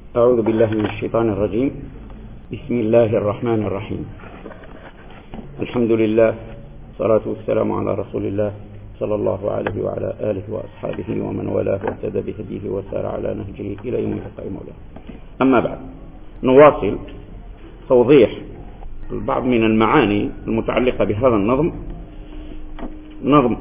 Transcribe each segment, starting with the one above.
أعوذ بالله من الشيطان الرجيم. بسم الله الرحمن الرحيم. الحمد لله، الصلاة والسلام على رسول الله صلى الله عليه وعلى آله وأصحابه ومن والاه واهتدى بهديه وسار على نهجه إلى يوم يلقى مولاه. أما بعد، نواصل توضيح البعض من المعاني المتعلقة بهذا النظم، نظم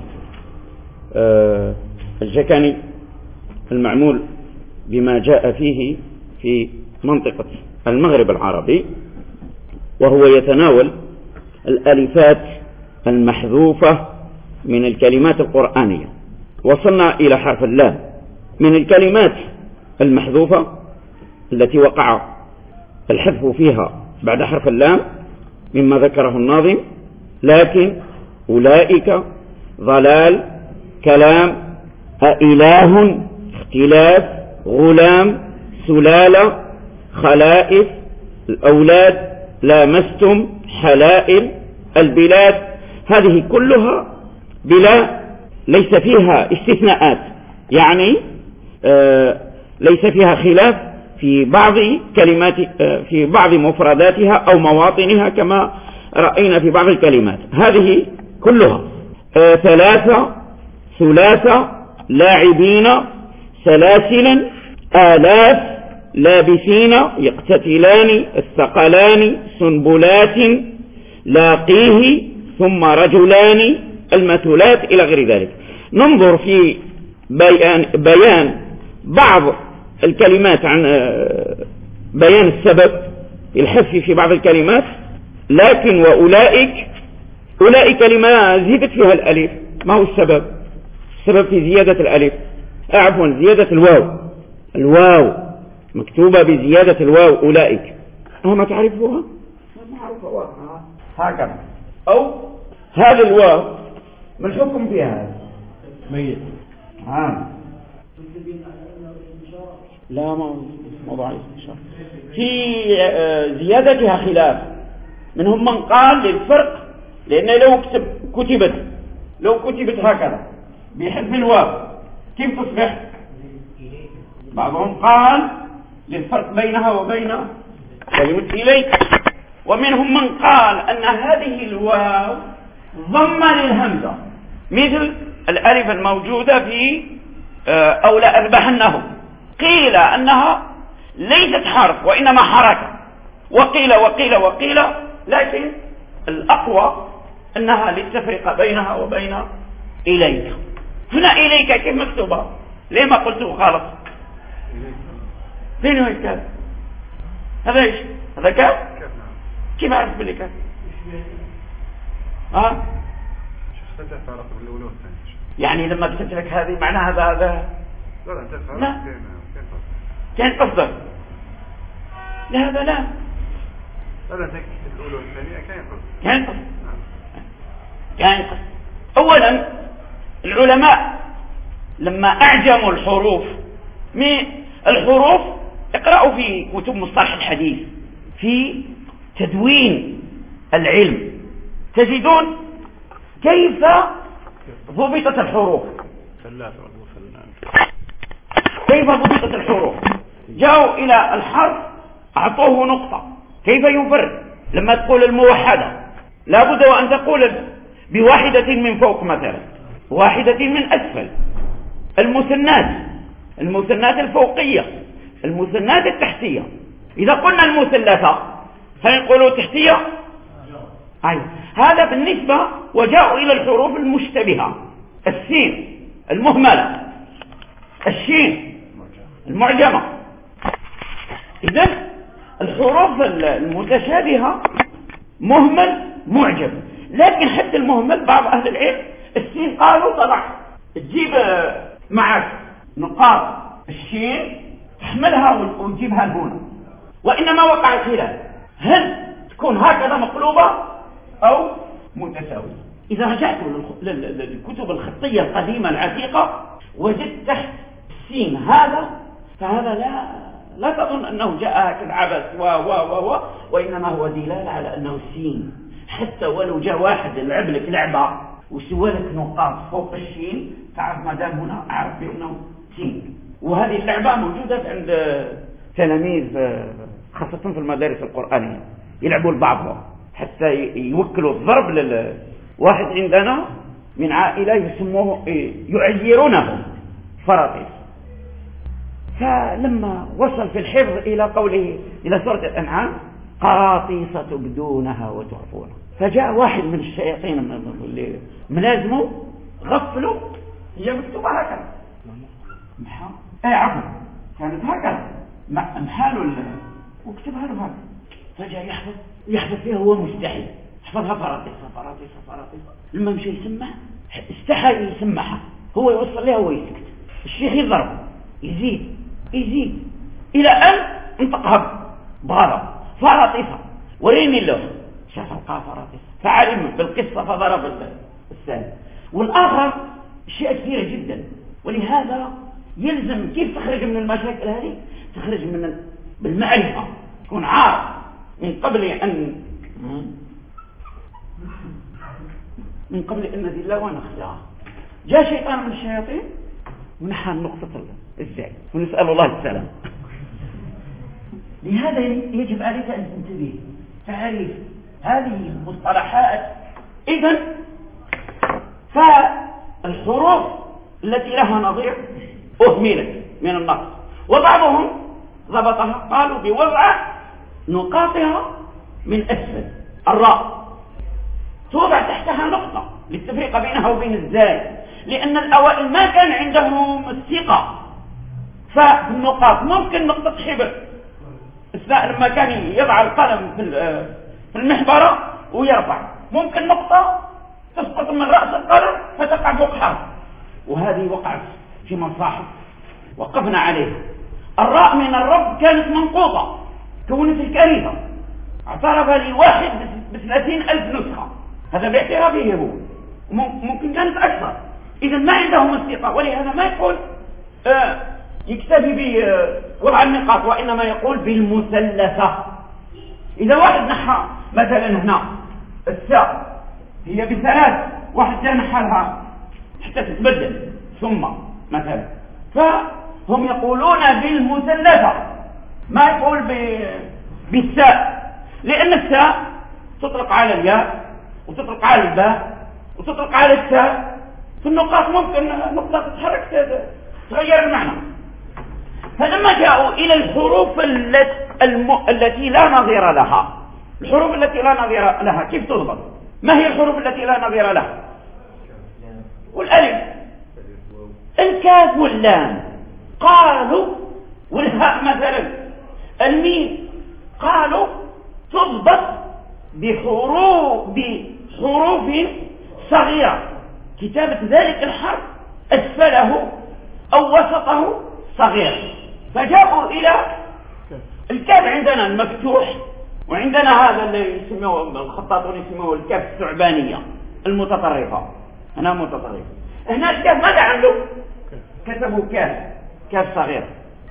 الجكني المعمول بما جاء فيه في منطقة المغرب العربي، وهو يتناول الألفات المحذوفة من الكلمات القرآنية. وصلنا إلى حرف اللام. من الكلمات المحذوفة التي وقع الحذف فيها بعد حرف اللام مما ذكره الناظم: لكن، أولئك، ضلال، كلام، أإله، اختلاف، غلام، سلالة، خلائف، الأولاد، لامستم، حلائل، البلاد. هذه كلها بلا، ليس فيها استثناءات، يعني ليس فيها خلاف في بعض كلمات، في بعض مفرداتها أو مواطنها كما رأينا في بعض الكلمات. هذه كلها ثلاثة، ثلاثة، لاعبين، سلاسلا، آلاف، لابسين، يقتتلان، الثقلان، سنبلات، لاقيه، ثم رجلان، المثلات، إلى غير ذلك. ننظر في بيان بعض الكلمات عن بيان السبب الحذف في بعض الكلمات. لكن، وأولئك، أولئك لما زيدت فيها الألف، ما هو السبب؟ السبب في زيادة الألف، عفوا زيادة الواو. الواو مكتوبة بزيادة الواو، أولئك. ما تعرفوها؟ ما أعرفها. هكذا. أو هذا الواو ما الحكم فيها؟ ميت. لا، ما موضوع الاستشارة. في زيادتها خلاف. منهم من قال للفرق، لأن لو كتبت هكذا بحذف الواو كيف تصبح؟ بعضهم قال للفرق بينها وبين كلمة إليك. ومنهم من قال أن هذه الواو ضمة للهمزة، مثل الألف الموجودة في أو لأذبحنه. قيل أنها ليست حرف وإنما حركة، وقيل، لكن الأقوى أنها للتفرقة بينها وبين إليك. هنا إليك كيف مكتوبة؟ ليه ما قلته خالص؟ فين هو الكاف؟ هذا ايش؟ هذا كاف؟ كيف أعرف باللي كاف؟ يعني لما كتبت لك هذه معناها هذا لا كان قصدك. لا، هذا لا، هذا تكتب الأولى والثانية كان قصد. أولا العلماء لما أعجموا الحروف، الحروف اقرأوا في كتب مصطلح الحديث في تدوين العلم، تجدون كيف ضبطت الحروف. جاءوا إلى الحرف أعطوه نقطة. كيف ينفرد؟ لما تقول الموحدة لابد وأن تقول بواحدة من فوق مثلا، واحدة من أسفل. المثنات الفوقية، المثنات التحتية. إذا قلنا المثلثة هل نقولوا تحتية؟ أيوة. هذا بالنسبة. وجاءوا إلى الحروف المشتبهة: السين المهملة، الشين المعجمة. إذن الحروف المتشابهة مهمل معجم. لكن حتى المهمل بعض أهل العلم السين قالوا طلع تجيب معك نقاط الشين تحملها وتجيبها هنا. وإنما وقع الخلاف، هل تكون هكذا مقلوبة أو متساوية. إذا رجعت للكتب الخطية القديمة العتيقة وجدت تحت السين هذا، فهذا لا تظن أنه جاء هكذا عبث وإنما هو دلالة على أنه السين. حتى ولو جاء واحد يلعب لك لعبة وسوى لك نقاط فوق الشين، تعرف ما دام هنا أعرف بأنه سين. وهذه اللعبة موجودة التلاميذ خاصة في المدارس القرآنية يلعبوا لبعضهم حتى يوكلوا الضرب واحد عندنا من عائلة يسموه يعيرونه فرطيس. فلما وصل في الحفظ إلى قوله إلى سورة الأنعام قراطيس تبدونها وتخفونها، فجاء واحد من الشياطين اللي ملازمه غفلوا، هي مكتوبة هكذا عفوا كانت هكذا محاله وكتبها له هكذا، فجاء يحفظ فيها هو مستحي، حفظها فرطيس. لما مشي يسمع استحى يسمعها، هو يوصل لها ويسكت، الشيخ يضرب يزيد إلى أن انطقها بغضب فرطيسة وريني له شاف القاء فرطيسة فعلم بالقصة فضرب الثاني. والآخر أشياء كثيرة جدا، ولهذا يلزم كيف تخرج من المشاكل هذه، تخرج بالمعرفة، تكون عارف من قبل أن نذل ونخشى. جاء شيطان من الشياطين ونحى النقطة الزاي ونسأل الله السلام. لهذا يجب عليك أن تنتبه تعريف هذه المصطلحات. إذن فالحروف التي لها نظير أهملت من النقص، وبعضهم ضبطها قالوا بوضع نقاطها من أسفل. الراء توضع تحتها نقطة للتفريق بينها وبين الزاي، لأن الأوائل ما كان عندهم الثقة، ففي النقاط ممكن نقطة حبر أثناء لما كان يضع القلم في المحبرة ويرفع، ممكن نقطة تسقط من رأس القلم فتقع فوق حرف، وهذه وقعت في مصاحف وقفنا عليها. الراء من الرب كانت منقوطة كونت الكارثة، اعترف لي واحد ب30,000 نسخة، هذا باعترافه هو، ممكن كانت أكثر. إذا ما عندهم الثقة، ولهذا ما يقول يكتفي بوضع النقاط، وإنما يقول بالمثلثة. إذا واحد نحى مثلا هنا الساء هي بثلاث، واحد جاء نحى لها حتى تتبدل ثم مثلا، فهم يقولون بالمثلثة، ما يقول بالساء، لأن الساء تطلق على الياء وتطلق على الباء وتطلق على التاء، في النقاط ممكن نقطة تتحرك تغير المعنى. فلما جاءوا إلى الحروف التي لا نظير لها، الحروف التي لا نظير لها كيف تضبط؟ ما هي الحروف التي لا نظير لها؟ والألف، الكاف واللام، قالوا والهاء مثلا، الميم، قالوا تضبط بحروف صغيرة، كتابة ذلك الحرف أسفله أو وسطه صغير. فجاءوا إلى الكاف، عندنا المفتوح، وعندنا هذا اللي يسموه الخطاطون يسموه الكاف الثعبانية المتطرفة، هنا متطرفة، هنا الكاف ماذا عملوا؟ كتبوا كاف صغير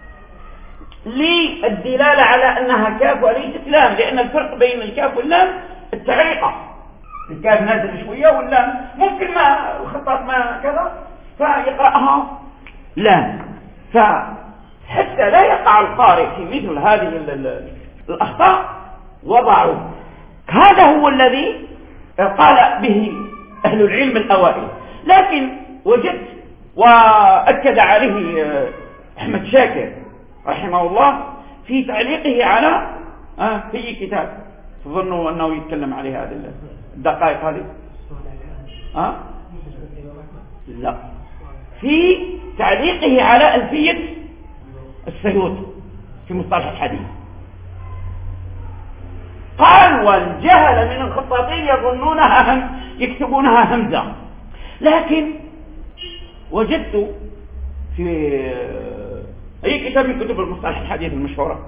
للدلالة على أنها كاف وليست لام، لأن الفرق بين الكاف واللام التعريقة، الكاف نازل شوية واللام ممكن ما الخطاط ما كذا فيقرأها لام. فحتى لا يقع القارئ في مثل هذه الأخطاء وضعوا، هذا هو الذي قال به أهل العلم الأوائل. لكن وجدت وأكد عليه أحمد شاكر رحمه الله في تعليقه على في كتاب تظنوا أنه يتكلم عليه هذه الدقائق هذه، لا، في تعليقه على ألفية السيوطي في مصطلح الحديث قال: والجهل من الخطاطين يظنونها يكتبونها همزة. لكن وجدت في أي كتاب من كتب المصطلح الحديث المشهورة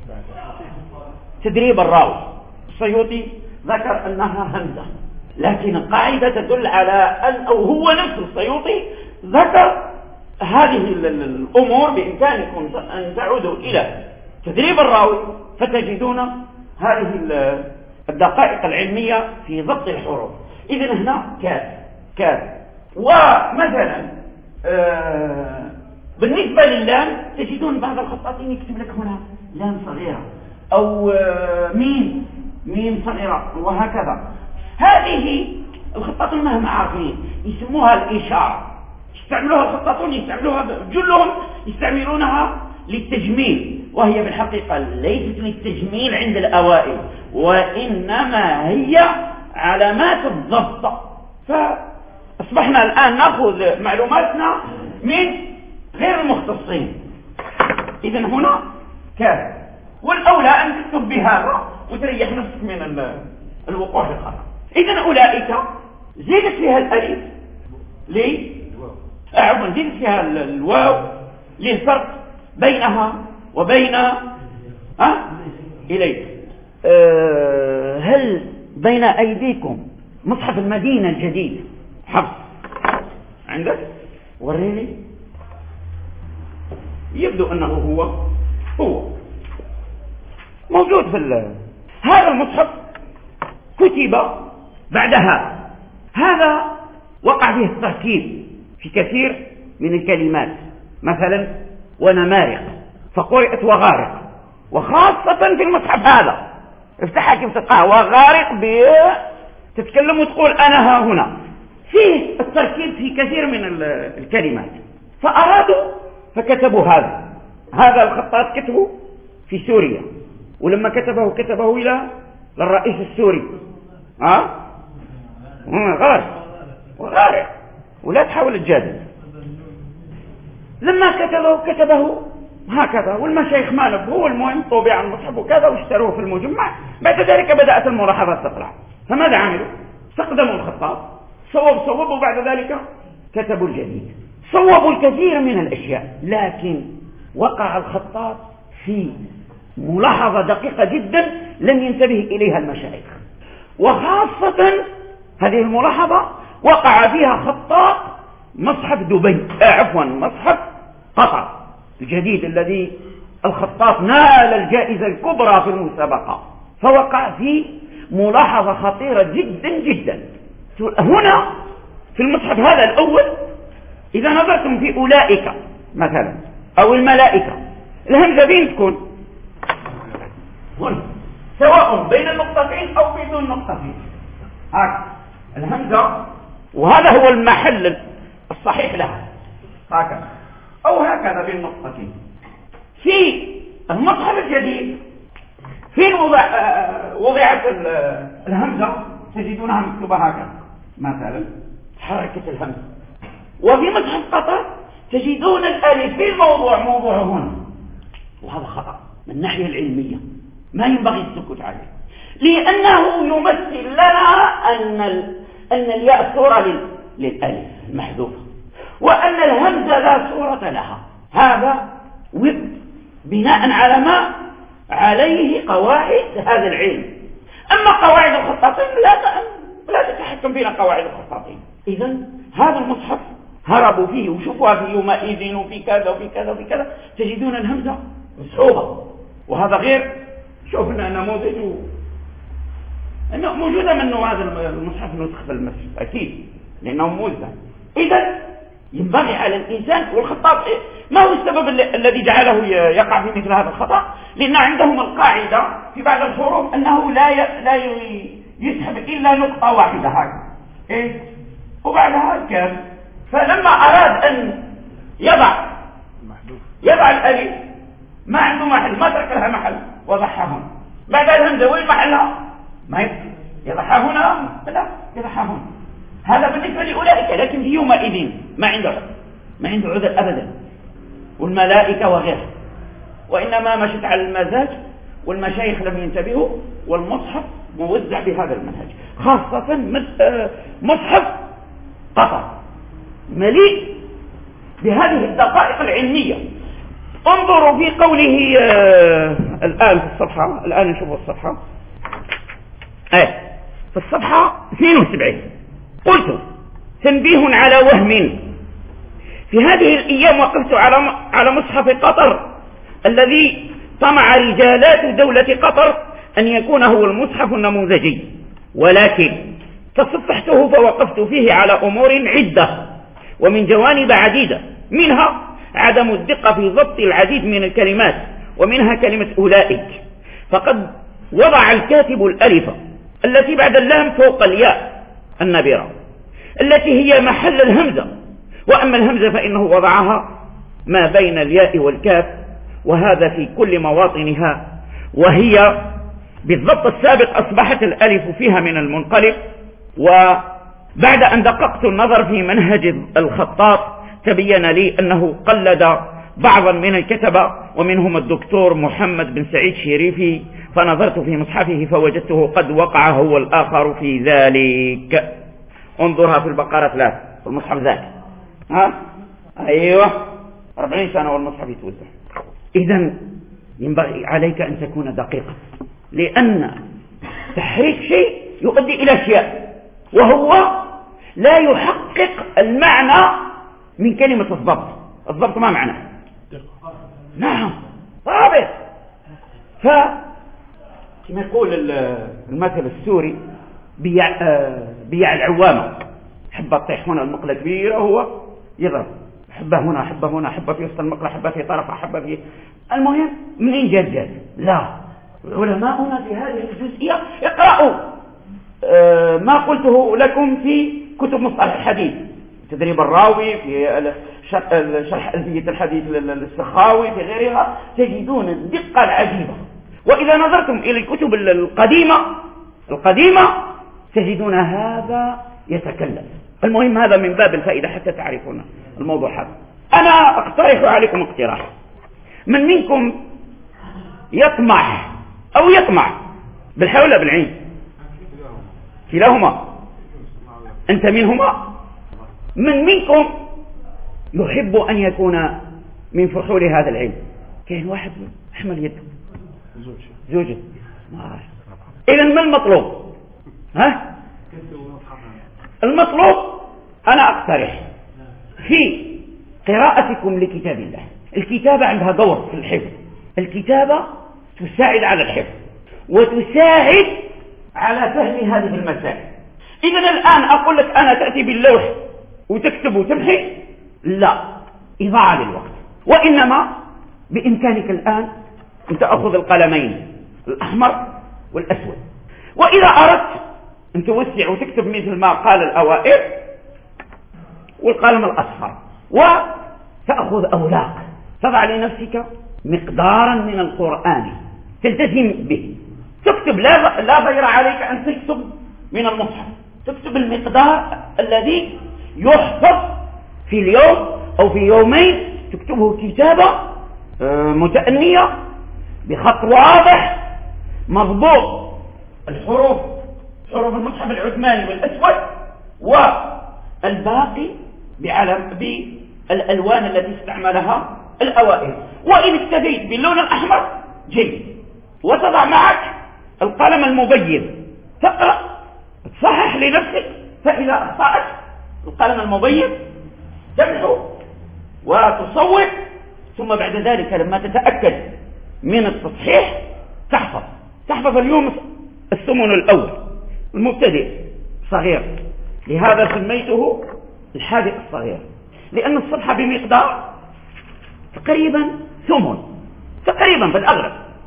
تدريب الراوي، السيوطي ذكر أنها همزة، لكن القاعدة تدل على أن أو هو نفس السيوطي ذكر هذه الأمور. بإمكانكم أن تعودوا إلى تدريب الراوي فتجدون هذه الدقائق العلمية في ضبط الحروف. إذن هنا كاف. ومثلا بالنسبة لللام تجدون بعض الخطاطين يكتب لك هنا لام صغيرة، أو ميم صغيرة، وهكذا. هذه الخطاطون مهما عارفين يسموها الإشارة، يستعملوها الخطاطون، يستعملوها جلهم يستعملونها للتجميل، وهي بالحقيقة ليست للتجميل عند الأوائل، وإنما هي علامات الضبط. فأصبحنا الآن نأخذ معلوماتنا من غير المختصين. إذن هنا كذا، والأولى أن تكتب بهذا وتريح نفسك من الوقوع في الخطأ. إذن أولئك زيدت فيها الألف زيدت فيها الواو للفرق بينها وبين إليك. هل بين أيديكم مصحف المدينة الجديد؟ حفص عندك؟ وريني. يبدو أنه هو موجود في هذا المصحف. كتب بعدها هذا وقع فيه التركيب في كثير من الكلمات، مثلا ونمارق فقرأت وغارق، وخاصة في المصحف هذا افتحها كيف تلقاه وغارق تتكلم وتقول أنا ها هنا. فيه التركيب في كثير من الكلمات، فأرادوا فكتبوا هذا الخطاط كتبه في سوريا، ولما كتبه إلى للرئيس السوري وغارق ولا تحاول تجادل. لما كتبه هكذا، والمشايخ ما نبهوا، المهم طوبع المصحف وكذا واشتروه في المجمع. بعد ذلك بدأت الملاحظات تطلع، فماذا عملوا؟ استخدموا الخطاط، صوبوا، وبعد ذلك كتبوا الجديد. صوبوا الكثير من الأشياء، لكن وقع الخطاط في ملاحظة دقيقة جدا لم ينتبه إليها المشايخ، وخاصة هذه الملاحظة وقع فيها خطاط مصحف دبي، مصحف قطر الجديد الذي الخطاط نال الجائزة الكبرى في المسابقة، فوقع في ملاحظة خطيرة جدا جدا. هنا في المصحف هذا الأول إذا نظرتم في أولئك مثلا أو الملائكة، الهمزة بين تكون هنا، سواء بين النقطتين أو بدون نقطتين، هكذا الهمزة، وهذا هو المحل الصحيح لها، هكذا أو هكذا بين نقطتين. في المصحف الجديد فين وضعت الهمزة؟ تجدونها مكتوبة هكذا مثلا، حركة الهمزة. وفي مصحف قطر تجدون الألف في موضوع هنا، وهذا خطأ من الناحية العلمية، ما ينبغي السكوت عليه، لأنه يمثل لنا أن الياء صورة للألف المحذوفة، وأن الهمزة لا صورة لها. هذا بناء على ما عليه قواعد هذا العلم. أما قواعد الخطاطين لا تتحكم فينا قواعد الخطاطين. إذن هذا المصحف هربوا فيه، وشوفوها في يومئذ وفي كذا وفي كذا وفي كذا، تجدون الهمزة بصعوبة. وهذا غير، شوفنا نموذج أنه موجودة منه هذا المصحف نسخ في المسجد أكيد لأنه موزع. إذن ينبغي على الإنسان، والخطاط ما هو السبب الذي جعله يقع في مثل هذا الخطأ؟ لأن عندهم القاعدة في بعض الحروف أنه لا يسحب إلا نقطة واحدة هكذا، وبعدها الكاف. فلما أراد أن يضع الألف ما عنده محل، ما ترك لها محل وضعها هنا. بعد الهمزة وين محلها؟ ما يضعها هنا، لا يضعها هنا. هذا بالنسبة لأولئك، لكن في يومئذ ما عنده عذر أبدا، والملائكة وغيرها، وإنما مشت على المزاج، والمشايخ لم ينتبهوا، والمصحف موزع بهذا المنهج، خاصة مصحف قطر مليء بهذه الدقائق العلمية. انظروا في قوله الآن في الصفحة، الآن نشوف الصفحة في الصفحة 72. قلت تنبيه على وهم: في هذه الأيام وقفت على مصحف قطر الذي طمع رجالات دولة قطر أن يكون هو المصحف النموذجي، ولكن تصفحته فوقفت فيه على أمور عدة ومن جوانب عديدة، منها عدم الدقة في ضبط العديد من الكلمات ومنها كلمة أولئك، فقد وضع الكاتب الألف التي بعد اللام فوق الياء النابرة التي هي محل الهمزة، وأما الهمزة فإنه وضعها ما بين الياء والكاف، وهذا في كل مواطنها، وهي بالضبط السابق أصبحت الألف فيها من المنقلب. وبعد أن دققت النظر في منهج الخطاط تبين لي أنه قلد بعضا من الكتبة ومنهم الدكتور محمد بن سعيد شريفي، فنظرت في مصحفه فوجدته قد وقع هو الآخر في ذلك. انظرها في البقرة 3 في المصحف ذاك، أيوة 40 سنة والمصحف يتوزع. إذن ينبغي عليك أن تكون دقيقا، لأن تحريك شيء يؤدي إلى أشياء، وهو لا يحقق المعنى من كلمة الضبط. الضبط ما معناه؟ نعم ضابط. كما يقول المثل السوري بيع العوامة، حبة تطيح هنا المقلة كبيرة هو يضرب، حبة هنا حبة هنا، حبة في وسط المقلة، حبة في طرفها، حبة في، المهم منين جد. لا، علماؤنا في هذه الجزئية اقرأوا ما قلته لكم في كتب مصطلح الحديث، تدريب الراوي، في شرح ألفية الحديث للسخاوي، في غيرها، تجدون الدقة العجيبة. وإذا نظرتم إلى الكتب القديمة تجدون هذا يتكلم. المهم هذا من باب الفائدة حتى تعرفون الموضوع هذا. أنا أقترح عليكم اقتراح، من منكم يطمح أو يطمع بالحول ولا بالعين؟ كلاهما. أنت منهما؟ من منكم يحب أن يكون من فحول هذا العلم؟ كاين واحد أحمل يده زوجة. إذن ما المطلوب؟ المطلوب أنا أقترح في قراءتكم لكتاب الله. الكتابة عندها دور في الحفظ، الكتابة تساعد على الحفظ وتساعد على فهم هذه المسائل. إذن الآن أقول لك أنا تأتي باللوح وتكتب وتمحي، لا، إضاعة للوقت. وإنما بإمكانك الآن أن تأخذ القلمين الأحمر والأسود، وإذا أردت أن توسع وتكتب مثل ما قال الأوائل والقلم الأصفر، وتأخذ أوراق تضع لنفسك مقدارا من القرآن تلتزم به، تكتب، لا غير عليك أن تكتب من المصحف، تكتب المقدار الذي يحفظ في اليوم أو في يومين، تكتبه كتابة متأنية بخط واضح مضبوط، حروف المصحف العثماني والأسود، والباقي بالألوان التي استعملها الأوائل. وإن اكتفيت باللون الأحمر جيد، وتضع معك القلم المبين، تقرأ تصحح لنفسك، فإذا أخطأت القلم المبين تمحو وتصوب، ثم بعد ذلك لما تتأكد من التصحيح تحفظ اليوم الثمن الأول المبتدئ صغير، لهذا سميته الحاذق الصغير، لأن الصفحة بمقدار تقريبا ثمن، تقريبا بالأغلب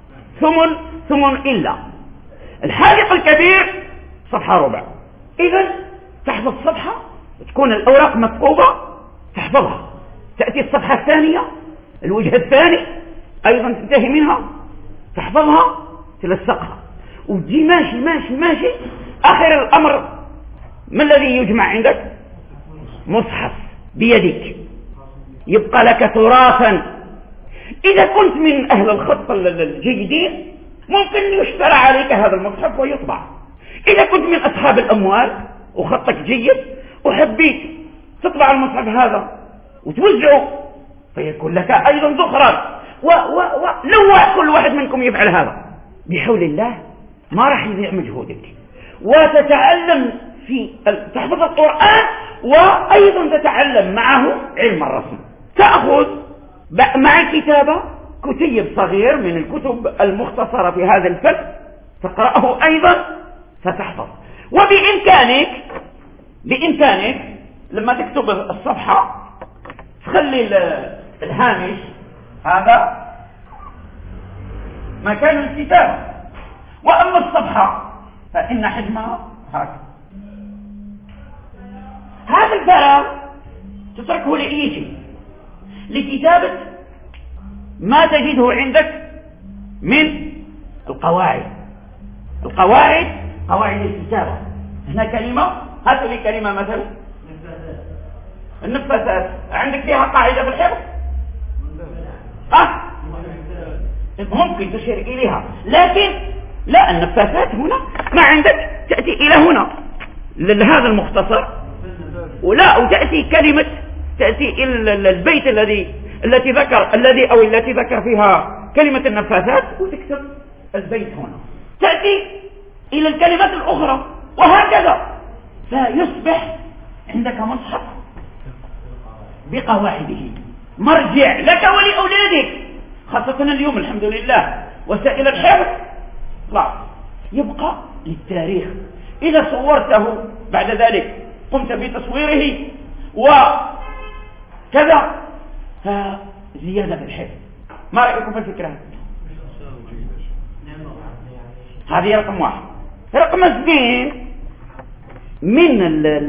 ثمن إلا الحاذق الكبير صفحة ربع. إذن تحفظ صفحة، تكون الأوراق مكتوبة، تحفظها، تأتي الصفحة الثانية الوجه الثاني أيضا تنتهي منها، تحفظها، تلصقها، وتجي ماشي. آخر الأمر ما الذي يجمع عندك؟ مصحف بيدك، يبقى لك تراثا. إذا كنت من أهل الخط الجيدين ممكن يشترى عليك هذا المصحف ويطبع. إذا كنت من أصحاب الأموال وخطك جيد وحبيت تطبع المصحف هذا وتوزعه فيكون لك أيضا ذخرا. لو كل واحد منكم يفعل هذا بحول الله ما راح يضيع مجهودك، وتتعلم تحفظ القرآن، وأيضا تتعلم معه علم الرسم. تأخذ مع الكتابة كتيب صغير من الكتب المختصرة في هذا الفن، تقرأه أيضا فتحفظ. وبإمكانك لما تكتب الصفحة تخلي الهامش هذا مكان الكتابة. وأما الصفحة فإن حجمها هكذا. هذا الفراغ تتركه لأي شيء، لكتابة ما تجده عندك من القواعد. قواعد الكتابة. هنا كلمة، هاتوا لي كلمة مثلا النفاثات، عندك فيها قاعدة في الحفظ؟ ممكن تشير إليها، لكن لا، النفاثات هنا ما عندك تأتي إلى هنا لهذا المختصر، ولا وتأتي كلمة، تأتي إلى البيت التي ذكر فيها كلمة النفاثات، وتكتب البيت هنا، تأتي إلى الكلمات الأخرى، وهكذا. فيصبح عندك مصحف بقواعده، مرجع لك ولأولادك، خاصة اليوم الحمد لله وسائل الحفظ خلاص يبقى للتاريخ. إذا صورته بعد ذلك قمت بتصويره وكذا، فزيادة في الحفظ. ما رأيكم في الفكرة؟ هذه رقم 1. رقم 2 من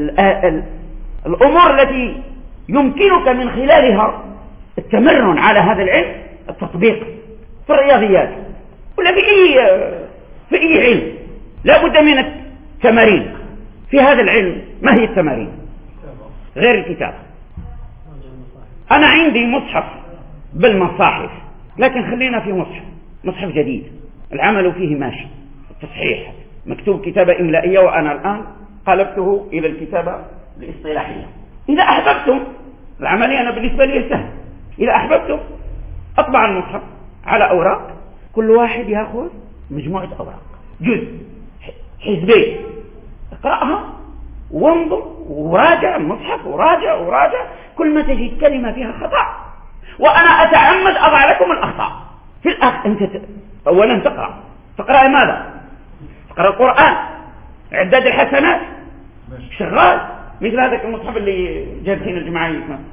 الأمور التي يمكنك من خلالها التمرن على هذا العلم، التطبيق في الرياضيات ولا في أي علم. لا بد من التمارين في هذا العلم. ما هي التمارين غير الكتاب؟ أنا عندي مصحف بالمصاحف، لكن خلينا في مصحف جديد العمل فيه ماشي، التصحيح مكتوب كتابة إملائية، وأنا الآن قلبته إلى الكتابة الاصطلاحية. إذا أحببتم، العملية أنا بالنسبة لي سهل، إذا أحببتم أطبع المصحف على أوراق، كل واحد يأخذ مجموعة أوراق، جزء حزبين، اقرأها وانظر وراجع المصحف، وراجع كل ما تجد كلمة فيها خطأ، وأنا أتعمد أضع لكم الأخطاء في الآخر. أنت أولا تقرأ ماذا؟ تقرأ القرآن، عداد الحسنات شغال، مثل هذا المصحف اللي جالسين الجماعة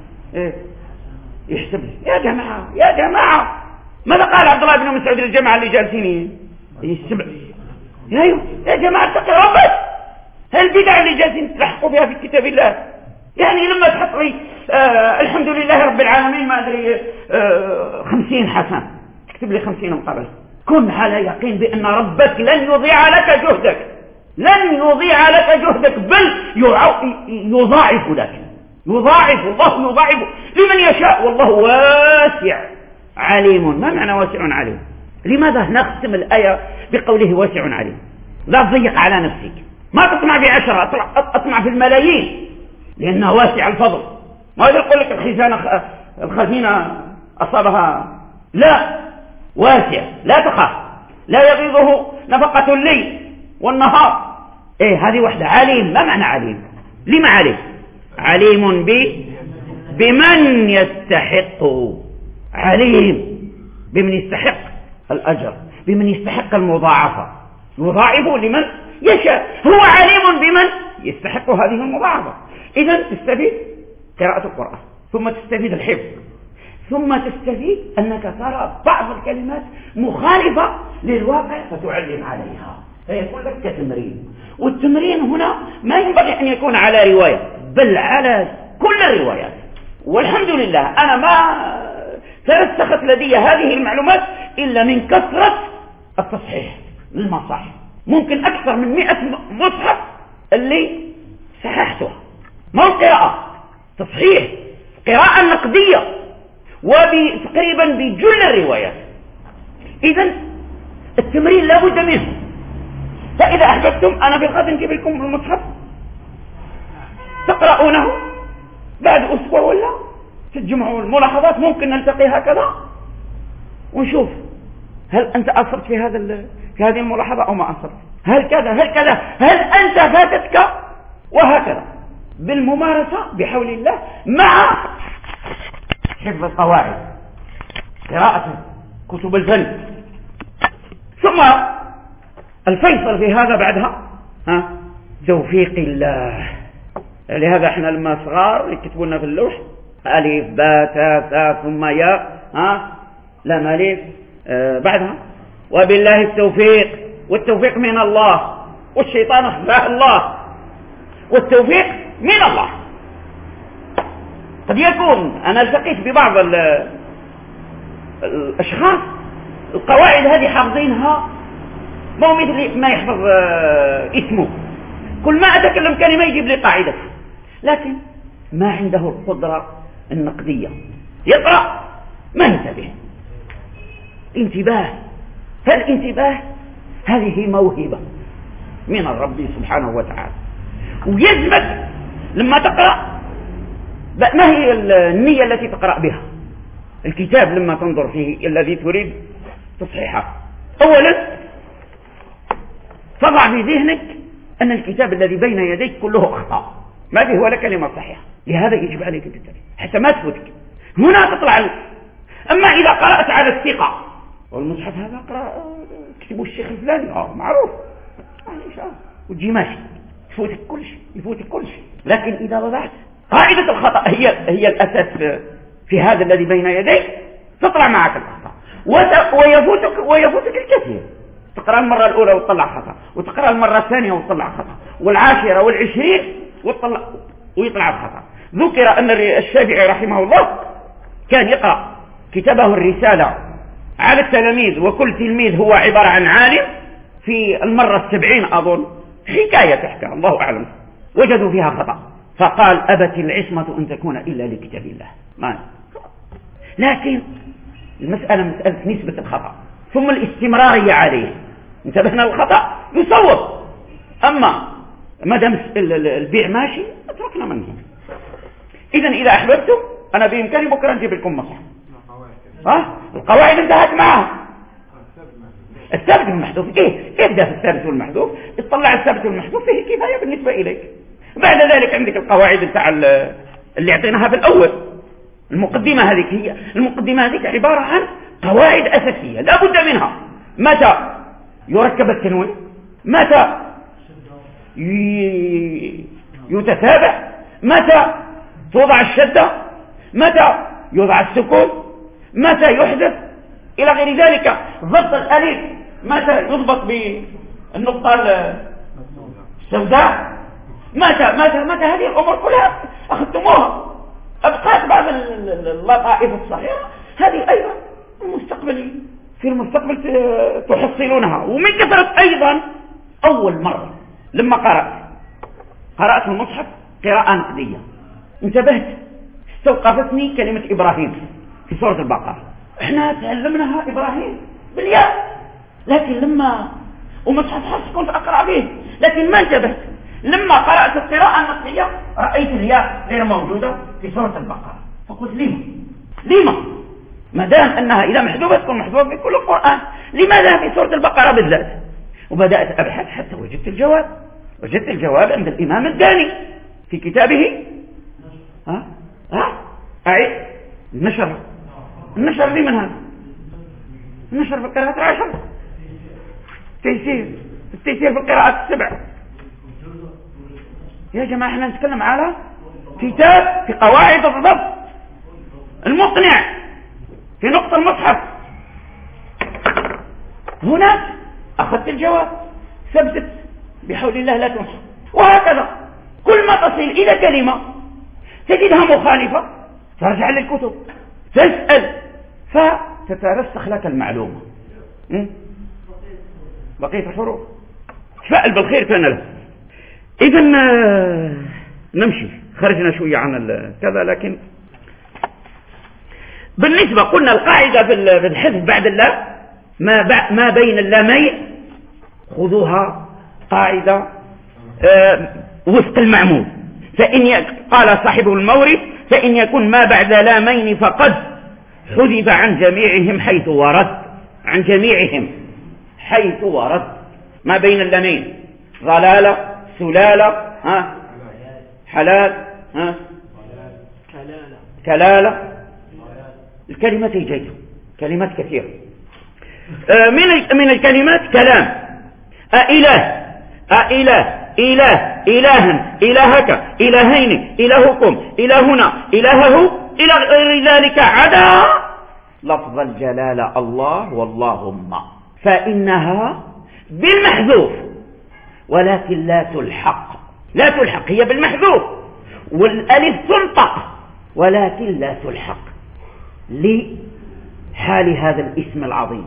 يحسب. يا جماعة ماذا قال عبد الله بن مسعود للجماعة اللي جالسين يحسب؟ يا جماعة اتقوا ربك، البدع اللي جالسين تلحقوا بها في كتاب الله. يعني لما تحط لي الحمد لله رب العالمين ما أدري 50 حسن، تكتب لي 50 مقابل، كن على يقين بأن ربك لن يضيع لك جهدك، بل يضاعف لك، الله يضاعف لمن يشاء، والله واسع عليم. ما معنى واسع عليم؟ لماذا نختم الآية بقوله واسع عليم؟ لا تضيق على نفسك، ما تطمع ب10، اطمع في الملايين، لأنه واسع الفضل. ما يقول لك الخزينة أصابها، لا، واسع، لا تخاف، لا يغيظه نفقة الليل والنهار. هذه وحدة. عليم، ما معنى عليم؟ لما عليم بمن يستحق، عليم بمن يستحق الأجر، بمن يستحق المضاعفة، يضاعف لمن يشاء، هو عليم بمن يستحق هذه المضاعفة. إذن تستفيد قراءة القرآن، ثم تستفيد الحفظ، ثم تستفيد أنك ترى بعض الكلمات مخالفة للواقع فتعلم عليها، فيكون لك كتمرين. والتمرين هنا ما ينبغي أن يكون على رواية، بل على كل الروايات. والحمد لله أنا ما ترسخت لدي هذه المعلومات إلا من كثرة التصحيح للمصاحف. ممكن أكثر من 100 مصحف اللي صححتها، ما القراءة، تصحيح، قراءة نقدية، وتقريبا بجل الروايات. إذن التمرين لا بد منه. فإذا أحببتم أنا في الغد نجيب لكم المصحف تقرؤونه بعد أسبوع ولا تجمعوا الملاحظات، ممكن نلتقي هكذا ونشوف هل أنت أصبت في هذه الملاحظة أو ما أصبت، هل كذا، هل أنت فاتتك، وهكذا بالممارسة بحول الله مع حفظ القواعد، قراءة كتب الفن. ثم الفيصل في هذا بعدها توفيق الله. لهذا احنا لما صغار يكتبوا لنا في اللوح ألف باء تاء ثاء ثم ياء لام ألف بعدها وبالله التوفيق، والتوفيق من الله، والشيطان أخفاه الله، والتوفيق من الله. قد يكون أنا التقيت ببعض الأشخاص القواعد هذه حافظينها ما هو مثل ما يحفظ اسمه، كل ما أتكلم كلمة يجيب لي قاعدة، لكن ما عنده القدرة النقدية، يقرأ ما ينتبه. انتباه، فالانتباه هذه موهبة من الرب سبحانه وتعالى، ويلزمك لما تقرأ ما هي النية التي تقرأ بها الكتاب لما تنظر فيه الذي تريد تصحيحه. أولا تضع في ذهنك أن الكتاب الذي بين يديك كله أخطاء، ما فيه ولا كلمة صحيحة، لهذا يجب عليك أن تنتبه حتى ما تفوتك. هنا تطلع أما إذا قرأت على الثقة والمصحف هذا اقرأ كتبه الشيخ الفلاني معروف وتجي ماشي، يفوتك كل شيء. لكن إذا وضعت قاعدة الخطأ هي الأساس في هذا الذي بين يديك، تطلع معك الأخطاء ويفوتك الكثير. تقرأ المرة الأولى وتطلع خطأ، وتقرأ المرة الثانية وتطلع خطأ، والعاشرة والعشرين ويطلع الخطأ. ذكر أن الشافعي رحمه الله كان يقرأ كتابه الرسالة على التلاميذ، وكل تلميذ هو عبارة عن عالم. في المرة 70 أظن حكاية تحكى الله أعلم وجدوا فيها خطأ، فقال أبت العصمة أن تكون إلا لكتاب الله. لكن المسألة مسألة نسبة الخطأ ثم الاستمرارية عليه. انتبهنا للخطأ يصوب، أما ما دام البيع ماشي اتركنا منه. إذن إذا أحببتم أنا بإمكاني بكرة نجيب لكم مصحف. القواعد انتهت معها. الثابت والمحذوف ابدأ في الثابت والمحذوف، اطلع الثابت والمحذوف فيه كفاية بالنسبة إليك. بعد ذلك عندك القواعد بتاع اللي اعطيناها في الأول. المقدمة هذه عبارة عن قواعد أساسية لا بد منها. متى يركب التنوين، متى يتتابع، متى توضع الشدة، متى يوضع السكون، متى يحذف إلى غير ذلك. ضبط الألف متى يضبط بالنقطة السوداء، متى هذه الأمور كلها أخذتموها. أبقات بعض اللطائف الصغيرة هذه أيضا في المستقبل تحصلونها. ومن كثرة أيضا أول مرة لما قرأت المصحف قراءة نقدية انتبهت، استوقفتني كلمة إبراهيم في سورة البقرة. احنا تعلمناها إبراهيم بالياء، لكن لما ومصحف حفص كنت أقرأ به، لكن ما انتبهت. لما قرأت القراءة النقدية رأيت الياء غير موجودة في سورة البقرة، فقلت لما ما دام أنها إذا محذوفة تكون محذوفة في كل القرآن، لماذا في سورة البقرة بالذات؟ وبدأت أبحث حتى وجدت الجواب عند الإمام الداني في كتابه النشر لي من هذا النشر في القراءات 10، التيسير في القراءات 7. يا جماعة احنا نتكلم على كتاب في قواعد الضبط المقنع في نقطة المصحف. هنا أخذت الجواب، ثبتت بحول الله لا تنسى. وهكذا كل ما تصل إلى كلمة تجدها مخالفة ترجع للكتب تسأل فتترسخ لك المعلومة. بقية الحروف تفائل بالخير كان له. إذن نمشي، خرجنا شوية عن كذا. لكن بالنسبة قلنا القاعدة في الحذف بعد الله ما بين اللامين خذوها قاعدة وفق المعمول. قال صاحب المورد فإن يكن ما بعد لامين فقد حذف عن جميعهم حيث ورد. ما بين اللامين ضلالة، سلالة، حلال، كلالة، الكلمات جيدة، كلمات كثيرة. من الكلمات كلام، إله، إلها، إلهك، إلهين، إلهكم، إلهنا، إلهه، إلى غير ذلك عدا لفظ الجلالة الله واللهم. فإنها بالمحذوف، ولكن لا تلحق هي بالمحذوف، والألف تنطق ولكن لا تلحق لحال هذا الاسم العظيم.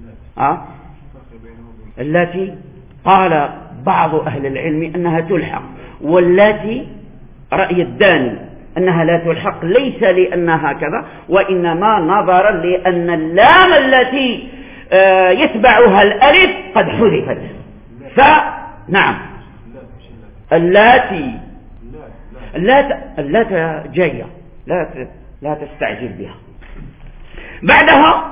التي قال بعض أهل العلم أنها تلحق، والتي رأي الداني أنها لا تلحق ليس لأنها كذا، وإنما نظرا لأن اللام التي يتبعها الألف قد حذفت. فنعم اللاتي اللات جاية، لا تستعجل بها. بعدها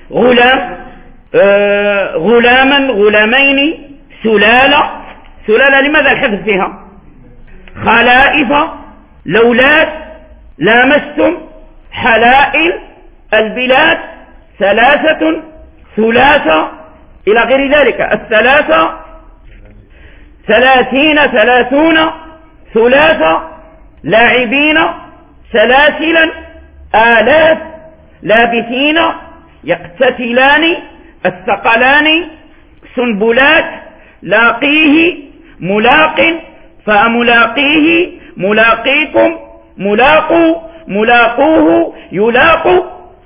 غلاما، غلامين، سلالة لماذا الحذف فيها؟ خلائف، لولات، لامستم، حلائل، البلاد، ثلاثة، ثلاثة، إلى غير ذلك، الثلاثة، 30، 30، ثلاثة، لاعبين، سلاسلا، آلاف، لابثين، يقتتلان، الثقلان، سنبلات، لاقيه، ملاق، فملاقيه، ملاقيكم، ملاقوا، ملاقوه، يلاقوا،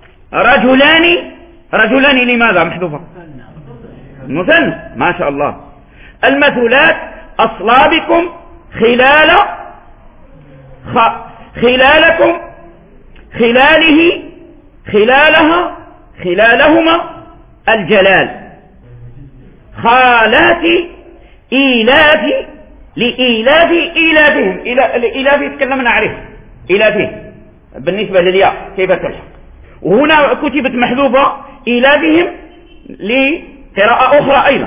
رجلان لماذا محذوفة؟ مثنى، ما شاء الله. المثلات، أصلابكم، خلالكم، خلاله، خلالها، خلالهما، الجلال. خالات، إيلاف، لإيلاف، إيلافهم، إيلاف تكلمنا عليه، إيلافهم بالنسبة للياء كيف تلحق، وهنا كتبت محذوفة إيلافهم لقراءة أخرى أيضا.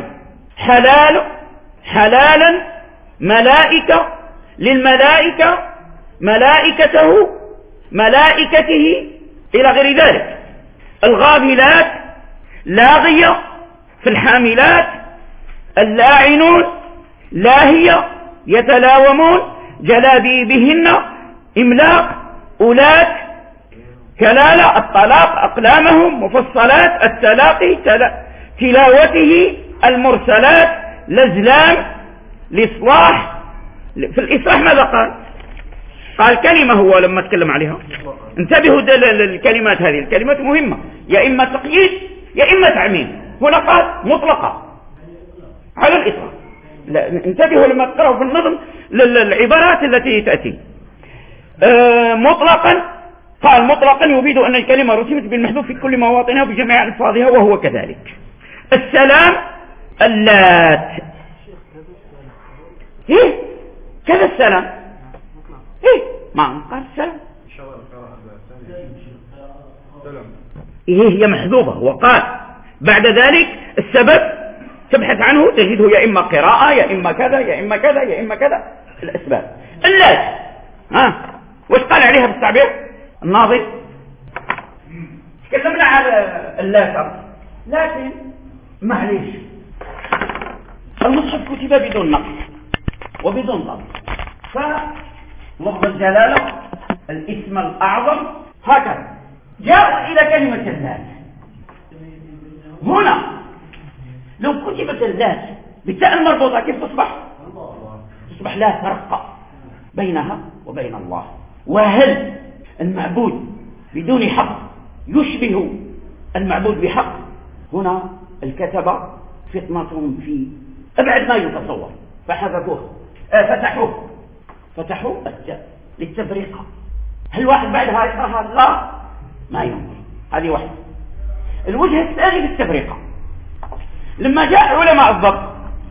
حلالا، ملائكة، للملائكة، ملائكته، ملائكته، إلى غير ذلك. الغافلات، لاغية، في الحاملات، اللاعنون، لاهية، يتلاومون، جلابيبهن، إملاق، أولات، كلالة، الطلاق، أقلامهم، مفصلات، التلاقي، تلاوته، المرسلات، الأزلام، الإصلاح. في الإصلاح ماذا قال كلمة هو لما تكلم عليها. انتبهوا الكلمات هذه، الكلمات مهمة، يا إما تقييد يا إما تعميم. هنا قال مطلقة على الإطلاق. انتبهوا لما تقرأوا في النظم للعبارات التي تأتي. مطلقا، قال مطلقا يفيد أن الكلمة رسمت بالمحذوف في كل مواطنها وفي جميع ألفاظها، وهو كذلك. السلام، اللات، كذا السلام، ما قال السلام، هي محذوفة. وقال بعد ذلك السبب تبحث عنه تجده يا إما قراءة يا إما كذا يا إما كذا يا إما كذا، الأسباب. اللات، وش قال عليها بالتعبير الناظم؟ تكلمنا على اللات، لكن معليش المصحف كتب بدون نقص وبدون ضبط، فلفظ الجلالة الاسم الأعظم هكذا جاءوا إلى كلمة اللات. هنا لو كتبت اللات بالتاء المربوطة كيف تصبح؟ تصبح لا فرق بينها وبين الله. وهل المعبود بدون حق يشبه المعبود بحق؟ هنا الكتبة فطنتهم في أبعد ما يتصور، فحذفوه، فتحوا التاء للتفريق. هل واحد بعدها يقراها؟ لا، ما يمكن. هذه واحدة. الوجه الثاني بالتفريقة، لما جاء علماء الضبط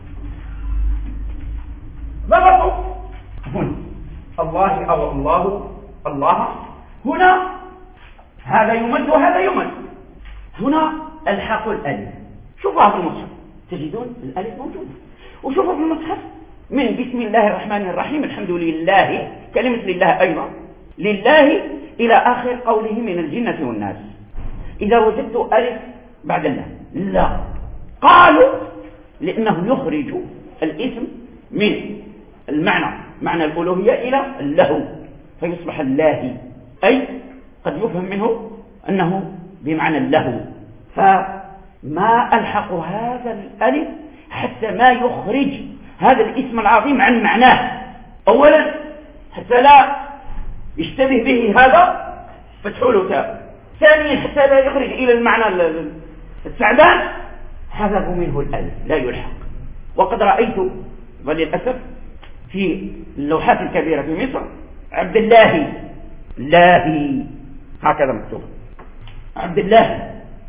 ضبطوا هنا الله أو الله، هنا هذا يمد وهذا يمد، هنا الحقوا الألف. شوفوا في المصحف تجدون الألف موجودة، وشوفوا في المصحف من بسم الله الرحمن الرحيم الحمد لله، كلمة لله أيضا، لله إلى آخر قوله من الجنة والناس. إذا وجدت ألف بعد الله لا، قالوا لأنه يخرج الاسم من المعنى، معنى الألوهية، إلى اللهو، فيصبح اللاهي، أي قد يفهم منه أنه بمعنى اللهو. ما ألحق هذا الألف حتى ما يخرج هذا الاسم العظيم عن معناه. أولا حتى لا يشتبه به هذا فتحوا له تاء. ثانيا حتى لا يخرج إلى المعنى الثعبان حذفوا منه الألف لا يلحق. وقد رأيت وللأسف في اللوحات الكبيرة في مصر عبد الله لاهي هكذا مكتوب عبد الله.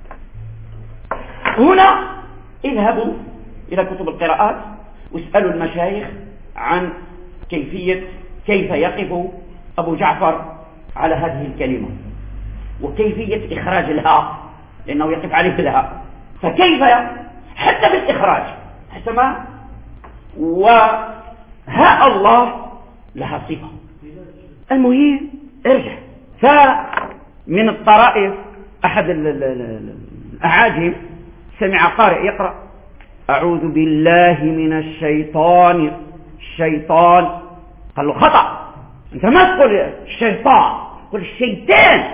هنا اذهبوا إلى كتب القراءات واسألوا المشايخ عن كيف يقف أبو جعفر على هذه الكلمة وكيفية إخراج الهاء، لأنه يقف عليه الهاء، فكيف حتى بالإخراج حتى ما وهاء الله لها صفة. المهم ارجع. فمن الطرائف أحد الأعاجم سمع قارئ يقرأ أعوذ بالله من الشيطان قال له خطأ، أنت ما تقول الشيطان، قل الشيطان.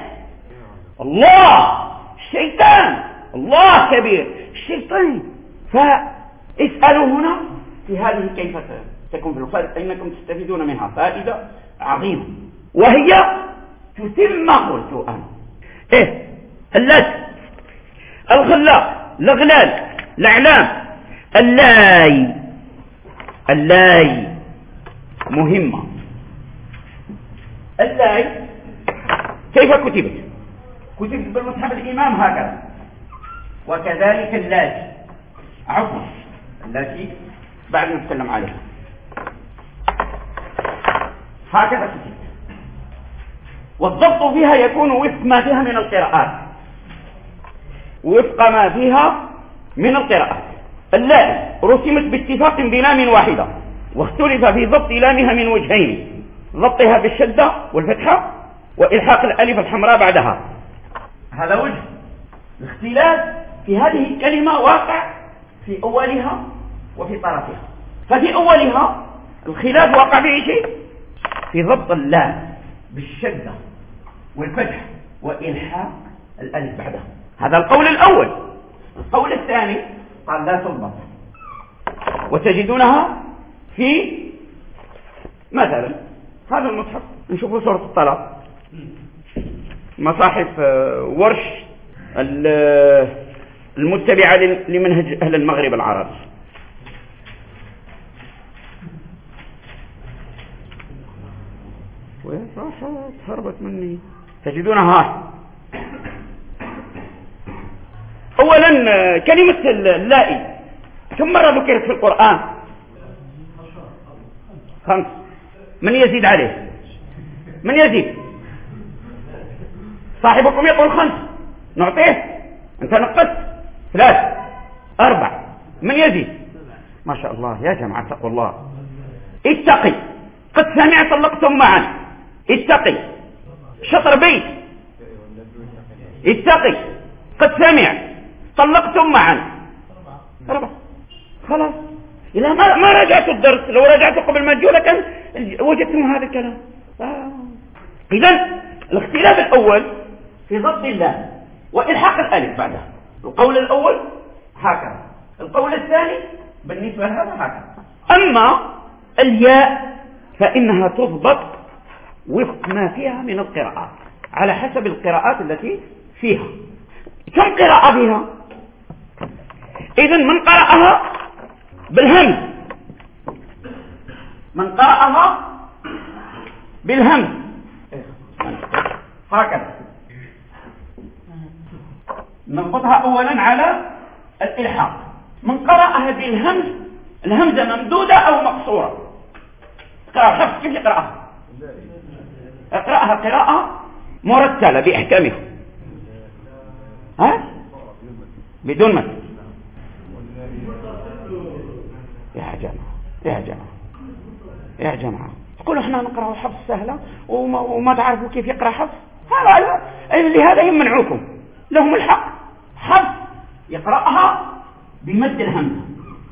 الشيطان الله كبير الشيطان. فاسألوا هنا في هذه كيف تكون في الخلق، إنكم تستفيدون منها فائدة عظيمة، وهي تتم ما قلت أنا. اللات، الخلاق، الأغلال، الأعلام، اللاي مهمة. اللاي كيف كتبت بالمصحف الإمام هكذا، وكذلك اللاتي بعد نتكلم عليها هكذا كتبت. والضبط فيها يكون وفق ما فيها من القراءات، اللام رسمت باتفاق بلام واحدة، واختلف في ضبط لامها من وجهين: ضبطها بالشدة والفتحة وإلحاق الألف الحمراء بعدها. هذا وجه الاختلاف في هذه الكلمة واقع في أولها وفي طرفها. ففي أولها الخلاف واقع في شيء في ضبط اللام بالشدة والفتح وإلحاق الألف بعدها. هذا القول الأول. القول الثاني قال لا تضبط، وتجدونها في مثلا هذا المصحف، نشوفوا سورة الطلاق، مصاحف ورش المتبعة لمنهج أهل المغرب العربي. وراحت هربت مني. تجدونها أولا كلمة اللائي كم مرة ذكرت في القرآن؟ 5. من يزيد عليه؟ من يزيد؟ صاحبكم يقول 5 نعطيه، أنت نقصت 3 4. من يزيد؟ ما شاء الله يا جماعة اتقوا الله. اتقي قد سمع طلقتم معا، اتقي شطر بيت، اتقي قد سمع طلقتم معا 4. خلاص إذا ما رجعت الدرس، لو رجعت قبل ما تجوا لكن وجدتم هذا الكلام. إذن الاختلاف الأول في ضبط الله وإلحاق الألف بعدها. القول الأول هكذا، القول الثاني بالنسبة لهذا هكذا. أما الياء فإنها تضبط وفق ما فيها من القراءات على حسب القراءات التي فيها. كم قراءة فيها؟ إذن من قرأها بالهمز، من قرأها بالهمز هكذا نضبطها أولا على الإلحاق. من قرأها بالهمز، الهمزة ممدودة أو مقصورة، اقرأ خف كيف يقرأها؟ اقرأها قراءة مرتلة بإحكامها، ها؟ بدون مد. يا جماعة تقولوا احنا نقرأ حفص سهلة وما تعرفوا كيف يقرأ حفص. لهذا يمنعوكم، لهم الحق. حفص يقرأها بمد الهمزة،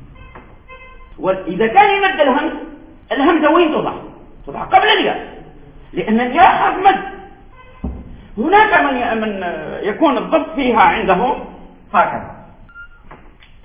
وإذا كان يمد الهمزة وين توضع قبل الياء، لأن الياء حرف مد. هناك من يكون الضبط فيها عندهم هكذا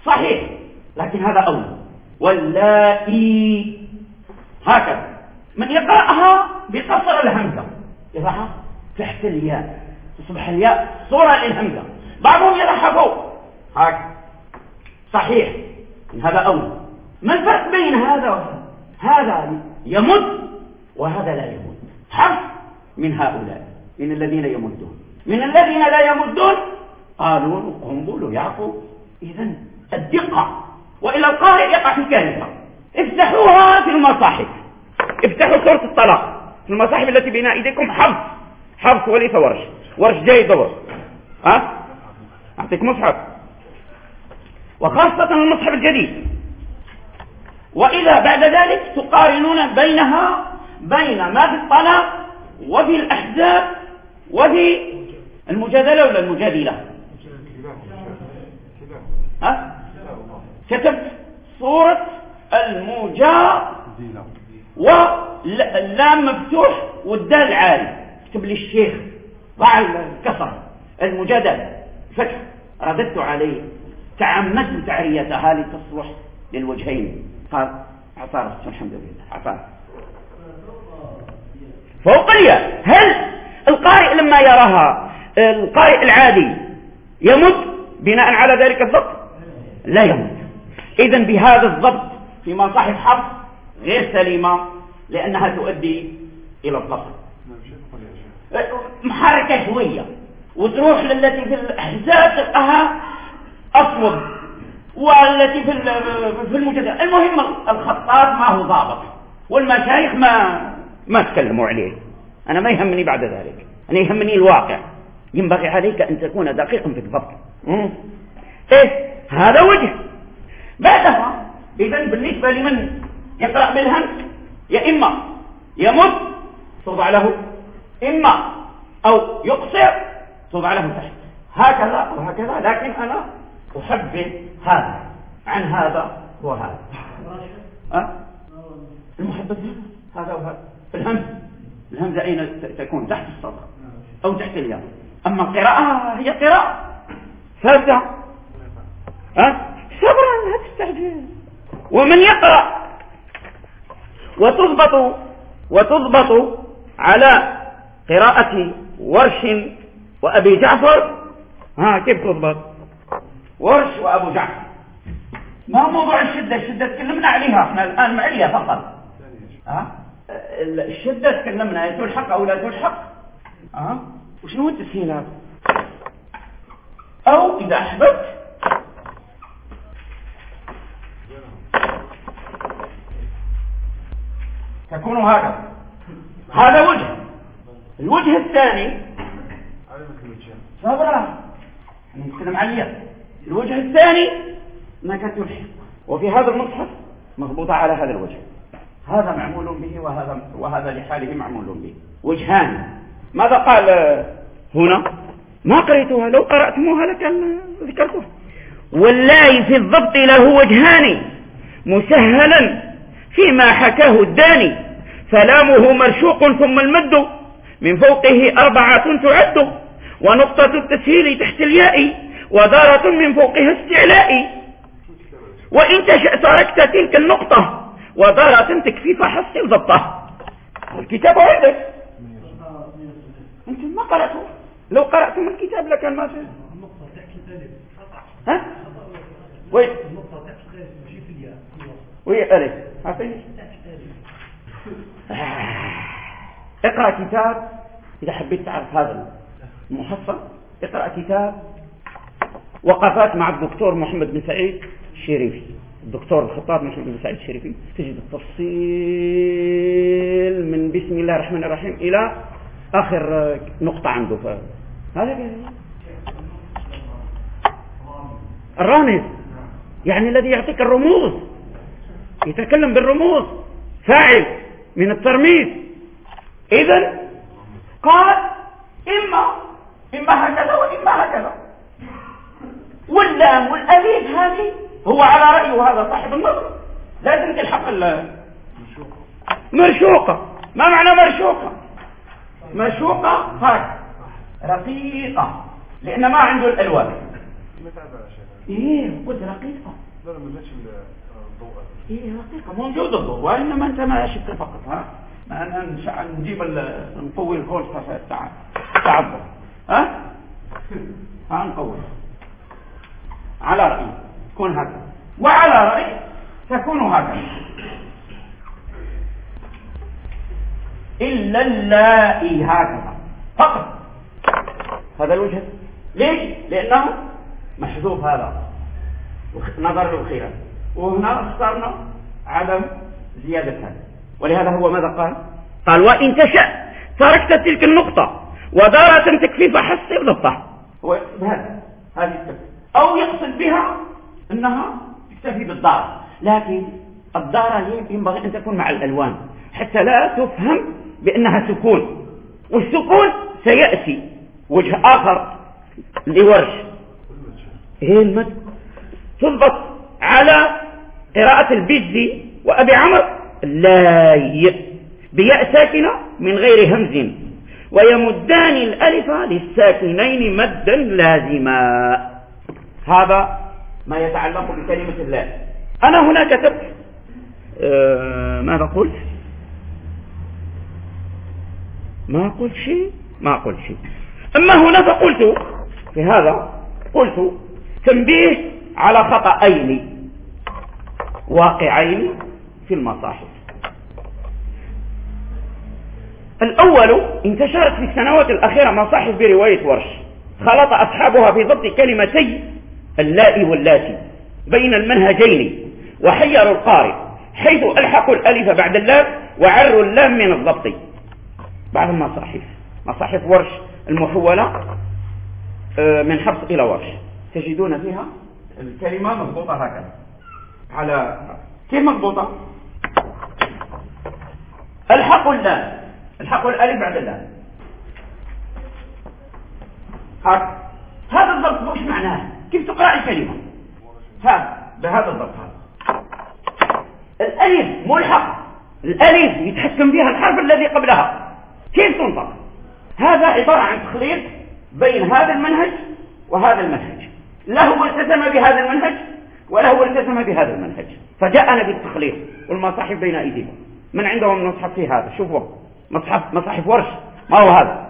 صحيح، لكن هذا أولى. واللائي هكذا. من يقرأها بقصر الهمزة يضعها تحت الياء تصبح الياء صورة للهمزة، بعضهم يضعها فوق هكذا. صحيح، هذا أولى. ما الفرق بين هذا وهذا؟ هذا يمد وهذا لا يمد. حرف من هؤلاء، من الذين يمدون. من الذين لا يمدون قالون قنبل يعقوب. إذن الدقة. وإلى القارئ يقع في كارثة. افتحوها في المصاحف، افتحوا سورة الطلاق في المصاحف التي بين أيديكم. حفص وليس ورش جاي ضبط. أعطيك مصحف، وخاصة المصحف الجديد. وإذا بعد ذلك تقارنون بينها بين ما في الطلاق وفي الأحزاب وفي المجادلة ولا المجادلة. كتبت سورة المجادلة واللام مفتوح والدال عالي، كتب لي الشيخ ضع الكسر المجادلة فتح. رددت عليه، تعمدت تعريتها لتصلح للوجهين. قال عطارس الحمد لله عطارس فوق الياء. هل القارئ لما يراها القارئ العادي يمد بناء على ذلك الضبط؟ لا يمد. إذن بهذا الضبط في مصاحف حفص غير سليمة، لأنها تؤدي إلى الضبط. محركة شوية وتروح للتي في الأحزاب تلقاها أصوب، والتي في المجادلة. المهم الخطاط ما هو ضابط، والمشايخ ما تكلموا عليه. أنا ما يهمني بعد ذلك، أنا يهمني الواقع. ينبغي عليك أن تكون دقيقا في الضبط. هذا وجه. بعدها إذن بالنسبة لمن يقرأ بالهمس، يا إما يمد توضع له، إما أو يقصر توضع له تحت، هكذا وهكذا. لكن أنا أحب هذا عن هذا وهذا. المحبة هذا وهذا. الهمزة أين تكون؟ تحت الصدر أو تحت الياء. أما القراءة هي قراءة ثابتة. صبرا لا تستعجل. ومن يقرأ وتضبط على قراءة ورش وأبي جعفر. كيف تضبط ورش وأبو جعفر؟ ما هو موضوع الشدة تكلمنا عليها احنا الآن معلية فقط. الشدة تكلمنا تلحق أو لا تلحق. وشنو التسهيل هذا؟ أو إذا أحببت تكون هكذا. هذا وجه. الوجه الثاني صبرا نتكلم عليه. الوجه الثاني انك تلحق، وفي هذا المصحف مضبوطة على هذا الوجه. هذا معمول به وهذا لحاله معمول به. وجهان. ماذا قال هنا؟ ما قريتها، لو قرأتموها لكان ذكرتها. واللائي في الضبط له وجهان مسهلا فيما حكاه الداني، فلامه مرشوق ثم المد من فوقه 4 تعد، ونقطة التسهيل تحت الياء ودارة من فوقها استعلاء، وإن تشأ تركت تلك النقطة ودارة تكفي فحصل ضبطه. الكتاب عندك أنتم ما قرأتوا، لو قرأتم الكتاب لكان ما فيه. النقطة تحت الألف. وين؟ النقطة تحت الألف ماشي في الياء. وهي ألف. عارفين؟ اقرأ كتاب إذا حبيت تعرف هذا المحصل. اقرأ كتاب وقفات مع الدكتور محمد بن سعيد الشريفي، الدكتور الخطاب محمد بن سعيد الشريفي. تجد التفصيل من بسم الله الرحمن الرحيم إلى آخر نقطة عنده. هذا الرامز، يعني الذي يعطيك الرموز، يتكلم بالرموز، فاعل من الترميز. إذن قال إما هكذا وإما هكذا. واللام والأليف هذه هو على رأيه هذا صاحب النظر لازم تلحق مرشوقة. ما معنى مرشوقة؟ مرشوقة هاك رقيقة، لأن ما عنده الألوان. إيه قلت رقيقة. لا ما جاتش الضوء. إيه رقيقة موجود الضوء، وإنما أنت ما شفت فقط. ها أنا نجيب نقوي الفولت تعبر. ها نقوي على رأيي تكون هكذا، وعلى رأيي تكون هكذا، إلا اللائي هكذا فقط. هذا الوجه. ليش؟ لأنه محذوف هذا نظر للخيار، وهنا اخترنا عدم زيادة هذا، ولهذا هو ماذا قال وإن تشأ تركت تلك النقطة ودارة تكفي فحسب ضبطها. هو يقصد هذه التكفي، أو يقصد بها أنها تكتفي بالدارة، لكن الدارة ينبغي أن تكون مع الألوان حتى لا تفهم بأنها سكون، والسكون سيأتي وجه آخر لورش. هي المد تضبط على قراءة البيزي وأبي عمرو لاي بياء ساكنة من غير همز، ويمدان الألف للساكنين مدا لازما. هذا ما يتعلق بكلمة الله. أنا هنا كتبت ماذا قلت؟ ما قلت شيء. أما هنا فقلت في هذا قلت تنبيه على خطأين واقعين في المصاحف. الأول انتشرت في السنوات الأخيرة مصاحف برواية ورش، خلط أصحابها في ضبط كلمتي اللاء واللاتي بين المنهجين، وحيروا القارئ حيث ألحقوا الألف بعد اللام وعروا اللام من الضبط. بعض المصاحف مصاحف ورش المحولة من حفص إلى ورش تجدون فيها الكلمة مضبوطة هكذا، على كيف مضبوطة؟ ألحقوا اللام، ألحقوا الألف بعد اللام. هذا الضبط وش معناه؟ كيف تقرأ الكلمة؟ بهذا الضبط. الألف ملحق، الألف يتحكم بها الحرف الذي قبلها، كيف تنطق؟ هذا عبارة عن تخليط بين هذا المنهج وهذا المنهج، له التزم بهذا المنهج وله التزم بهذا المنهج، فجاءنا بالتخليط. والمصاحف بين أيديكم، من عندهم مصحف في هذا؟ شوفوا مصحف ورش، ما هو هذا؟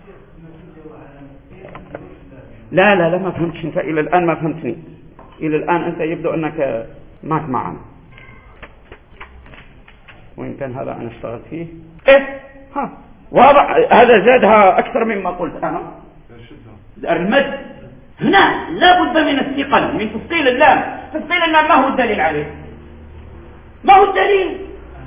لا ما فهمتش انت إلى الآن، ما فهمتني إلى الآن. أنت يبدو أنك معك معنا، وإن كان هذا أنا اشتغلت فيه. واضح هذا زادها أكثر مما قلت أنا. المد هنا لا بد من الثقل، من تثقيل اللام. تثقيل اللام ما هو الدليل عليه؟ ما هو الدليل؟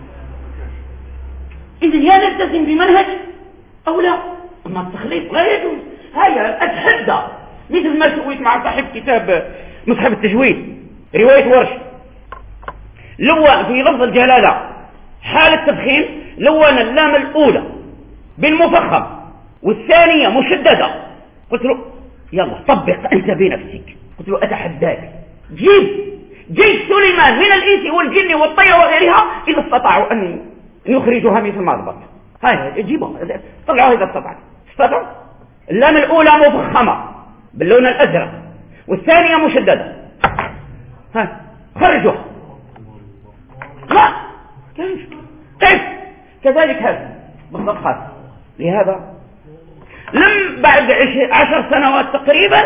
إذن يا نلتزم بمنهج أو لا. أما التخليط لا يجوز. هيا أتحدى، مثل ما سويت مع صاحب كتاب مصحف التجويد رواية ورش، لون في لفظ الجلالة حال التفخيم، لون اللام الأولى بالمفخم والثانية مشددة. قلت له يلا طبق أنت بنفسك. قلت له أتحداك، جيب سليمان من الإنس والجن والطير وغيرها إذا استطاعوا أن يخرجوها مثل ما ضبط. هاي جيبها طلعوها إذا استطاعوا. اللام الأولى مفخمة باللون الأزرق والثانية مشددة، خرجوها. لا كيف كذلك هذا بالضبط. هذا لهذا لم بعد 10 سنوات تقريبا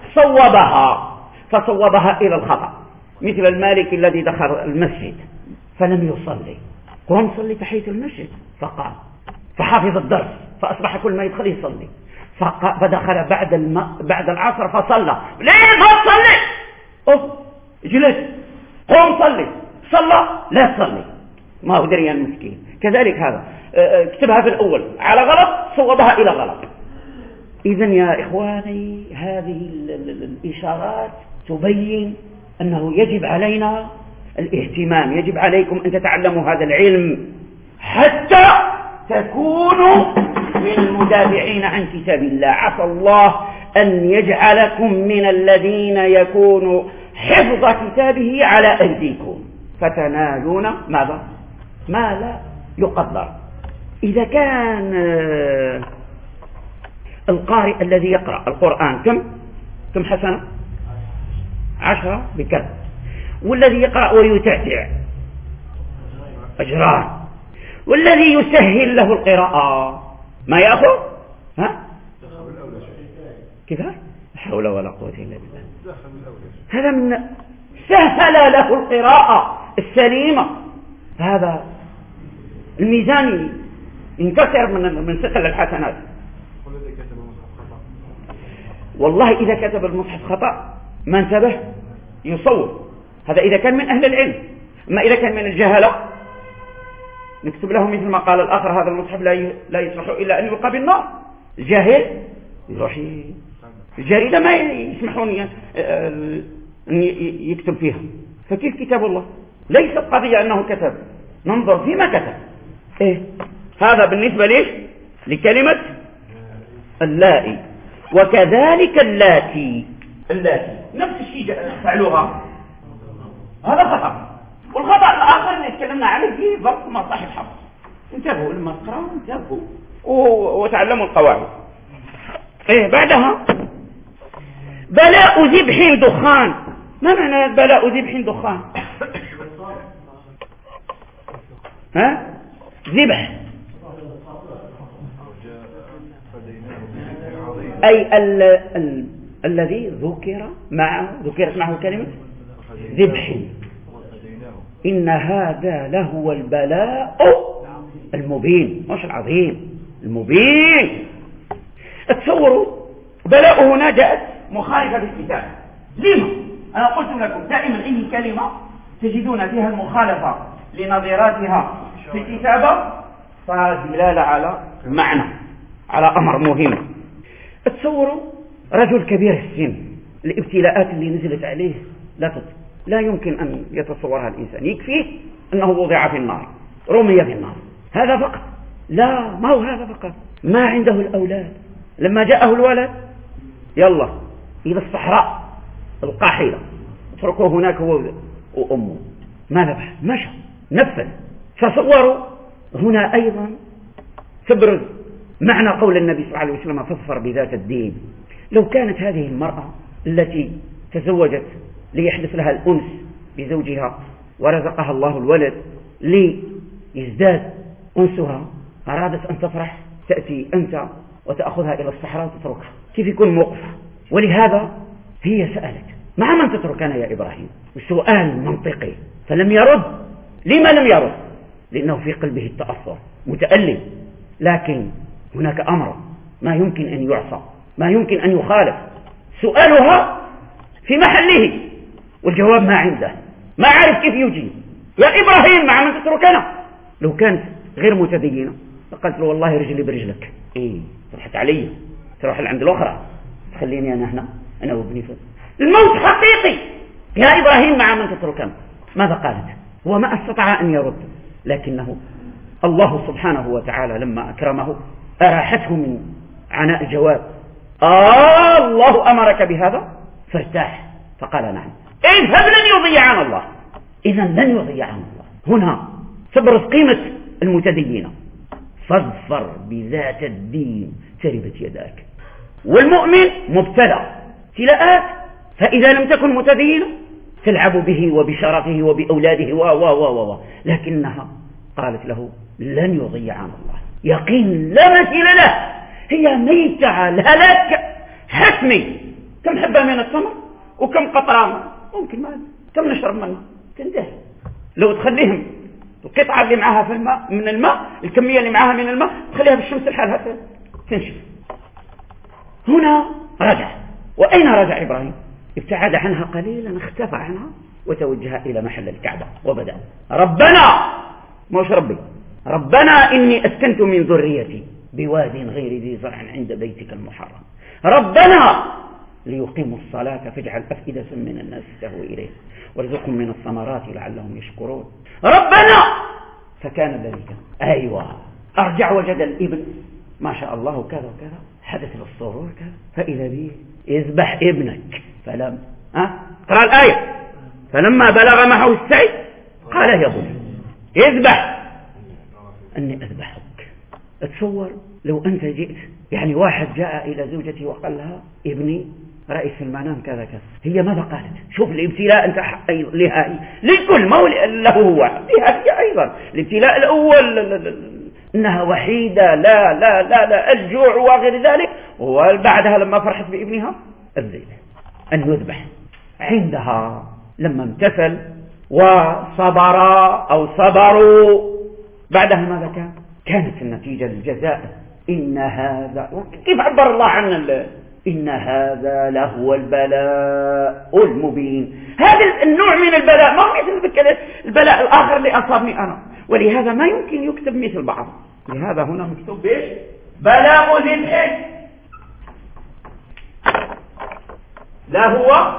فصوبها إلى الخطأ، مثل المالك الذي دخل المسجد فلم يصلي، قام صلي تحية المسجد فقام فحافظ الدرس، فأصبح كل ما يدخل يصلي، فدخل بعد العصر فصلى. ليه ما تصلي؟ جلس، قوم صلي، صلى لا تصلي، ما هو دريان المسكين. كذلك هذا اكتبها في الأول على غلط، صوبها إلى غلط. إذن يا إخواني هذه الإشارات تبين أنه يجب علينا الاهتمام، يجب عليكم أن تتعلموا هذا العلم حتى تكونوا من المدافعين عن كتاب الله. عسى الله أن يجعلكم من الذين يكونوا حفظ كتابه على أيديكم فتنالون ماذا؟ ما لا يقدر. إذا كان القارئ الذي يقرأ القرآن كم حسنة؟ 10 بكذا، والذي يقرأ ويتعتع أجران، والذي يسهل له القراءة ما يأخذ كيف؟ لا حول ولا قوة إلا بالله. هذا من سهل له القراءة السليمة. هذا الميزان ينكسر من ثقل الحسنات. والله إذا كتب المصحف خطأ ما انتبه يصور، هذا إذا كان من أهل العلم. أما إذا كان من الجهلة نكتب له مثل ما قال الآخر: هذا المصحف لا يصلح إلا أن يلقى بالنار. الجاهل يروح الجريدة ما يسمحون أن يكتب فيها. فكيف كتاب الله؟ ليست قضية أنه كتب، ننظر فيما كتب. هذا بالنسبة ليش؟ لكلمة اللائي. وكذلك اللاتي نفس الشيء فعلوها، هذا خطأ. والخطأ الآخر اللي تكلمنا عليه فيه ضبط مصاحف الحفظ. انتبهوا لما تقرأوا، انتبهوا وتعلموا القواعد. بعدها بلاء ذبح دخان. ما معنى بلاء ذبح دخان؟ ذبح أي الذي ذكرت معه كلمة ذبح. إن هذا لهو البلاء المبين، مش العظيم، المبين. تصوروا بلاء هنا جاءت مخالفة بالكتاب. لما؟ أنا قلت لكم دائما أي كلمة تجدون فيها المخالفة لنظيراتها في الكتابة فدلالة على معنى، على أمر مهم. تصوروا رجل كبير السن، الابتلاءات اللي نزلت عليه لا يمكن أن يتصورها الإنسان. يكفيه أنه وضع في النار، رمي في النار، هذا فقط. لا، ما هو هذا فقط، ما عنده الأولاد. لما جاءه الولد يلا إلى الصحراء القاحلة، اتركوه هناك هو وأمه. ما ذبح، مشى، نفذ. فصوروا هنا أيضا تبرز معنى قول النبي صلى الله عليه وسلم: فاظفر بذات الدين. لو كانت هذه المرأة التي تزوجت ليحدث لها الأنس بزوجها ورزقها الله الولد ليزداد أنسها، أرادت أن تفرح، تأتي أنت وتأخذها إلى الصحراء وتتركها، كيف يكون موقفها؟ ولهذا هي سألت: مع من تتركنا يا إبراهيم؟ السؤال منطقي. فلم يرد. لما لم يرد؟ لأنه في قلبه التأثر، متألم. لكن هناك أمر ما يمكن أن يعصى، ما يمكن أن يخالف. سؤالها في محله والجواب ما عنده، ما عارف كيف يجيب. يا إبراهيم مع من تتركنا؟ لو كانت غير متدينة فقالت له: والله رجلي برجلك. تضحك علي، تروح عند الأخرى، تخليني أنا وابني الموت حقيقي. يا إبراهيم مع من تتركنا؟ ماذا قالت؟ هو ما استطاع أن يرد، لكنه الله سبحانه وتعالى لما أكرمه أراحته من عناء الجواب. الله أمرك بهذا؟ فارتاح فقال: نعم. اذهب، لن يضيع عن الله. إذا لن يضيع عن الله. هنا تبرز قيمة المتدينة. فاظفر بذات الدين تربت يداك. والمؤمن مبتلى ابتلاءات، فإذا لم تكن متدينة تلعب به وبشرفه وبأولاده لكنها قالت له: لن يضيع عن الله. يقين لا مثيل له. هي ميتة الهلاك حتمي. كم حبة من التمر وكم قطرة ممكن، ما كم نشرب منها تنتهي. لو تخليهم القطعة اللي معها في الماء من الماء، الكمية اللي معها من الماء تخليها بالشمس لحالها تنشف. هنا رجع. وأين رجع إبراهيم؟ ابتعد عنها قليلا، اختفى عنها وتوجه إلى محل الكعبة وبدأ: ربنا، مش ربي، ربنا إني أسكنت من ذريتي بواد غير ذي زرع عند بيتك المحرم، ربنا ليقيموا الصلاة فاجعل أفئدة من الناس تهوي إليه وارزقهم من الثمرات لعلهم يشكرون. ربنا فكان ذلك. أيوة، أرجع وجد الابن ما شاء الله كذا وكذا، حدث له السرور كذا، فإذا به اذبح ابنك. فلم اقرأ الآية: فلما بلغ معه السعي قال: يا بني اذبح أني أذبحك. اتصور لو أنت جئت، يعني واحد جاء إلى زوجته وقال لها: ابني رأيت في المنام كذا كذا. هي ماذا قالت؟ شوف الابتلاء أنت لها للكل، ما هو له هو، لها هي أيضا. الابتلاء الأول إنها وحيدة، لا لا لا لا الجوع وغير ذلك، وبعدها لما فرحت بابنها الذئب أن يذبح. عندها لما امتثل وصبر أو صبروا، بعدها ماذا كان؟ كانت النتيجة الجزاء. إن هذا، كيف عبر الله عن إن هذا لهو البلاء المبين. هذا النوع من البلاء ما هو مثل البلاء الآخر اللي أصابني أنا، ولهذا ما يمكن يكتب مثل بعض. لهذا هنا مكتوب بإيش؟ بلاء ذبح لا هو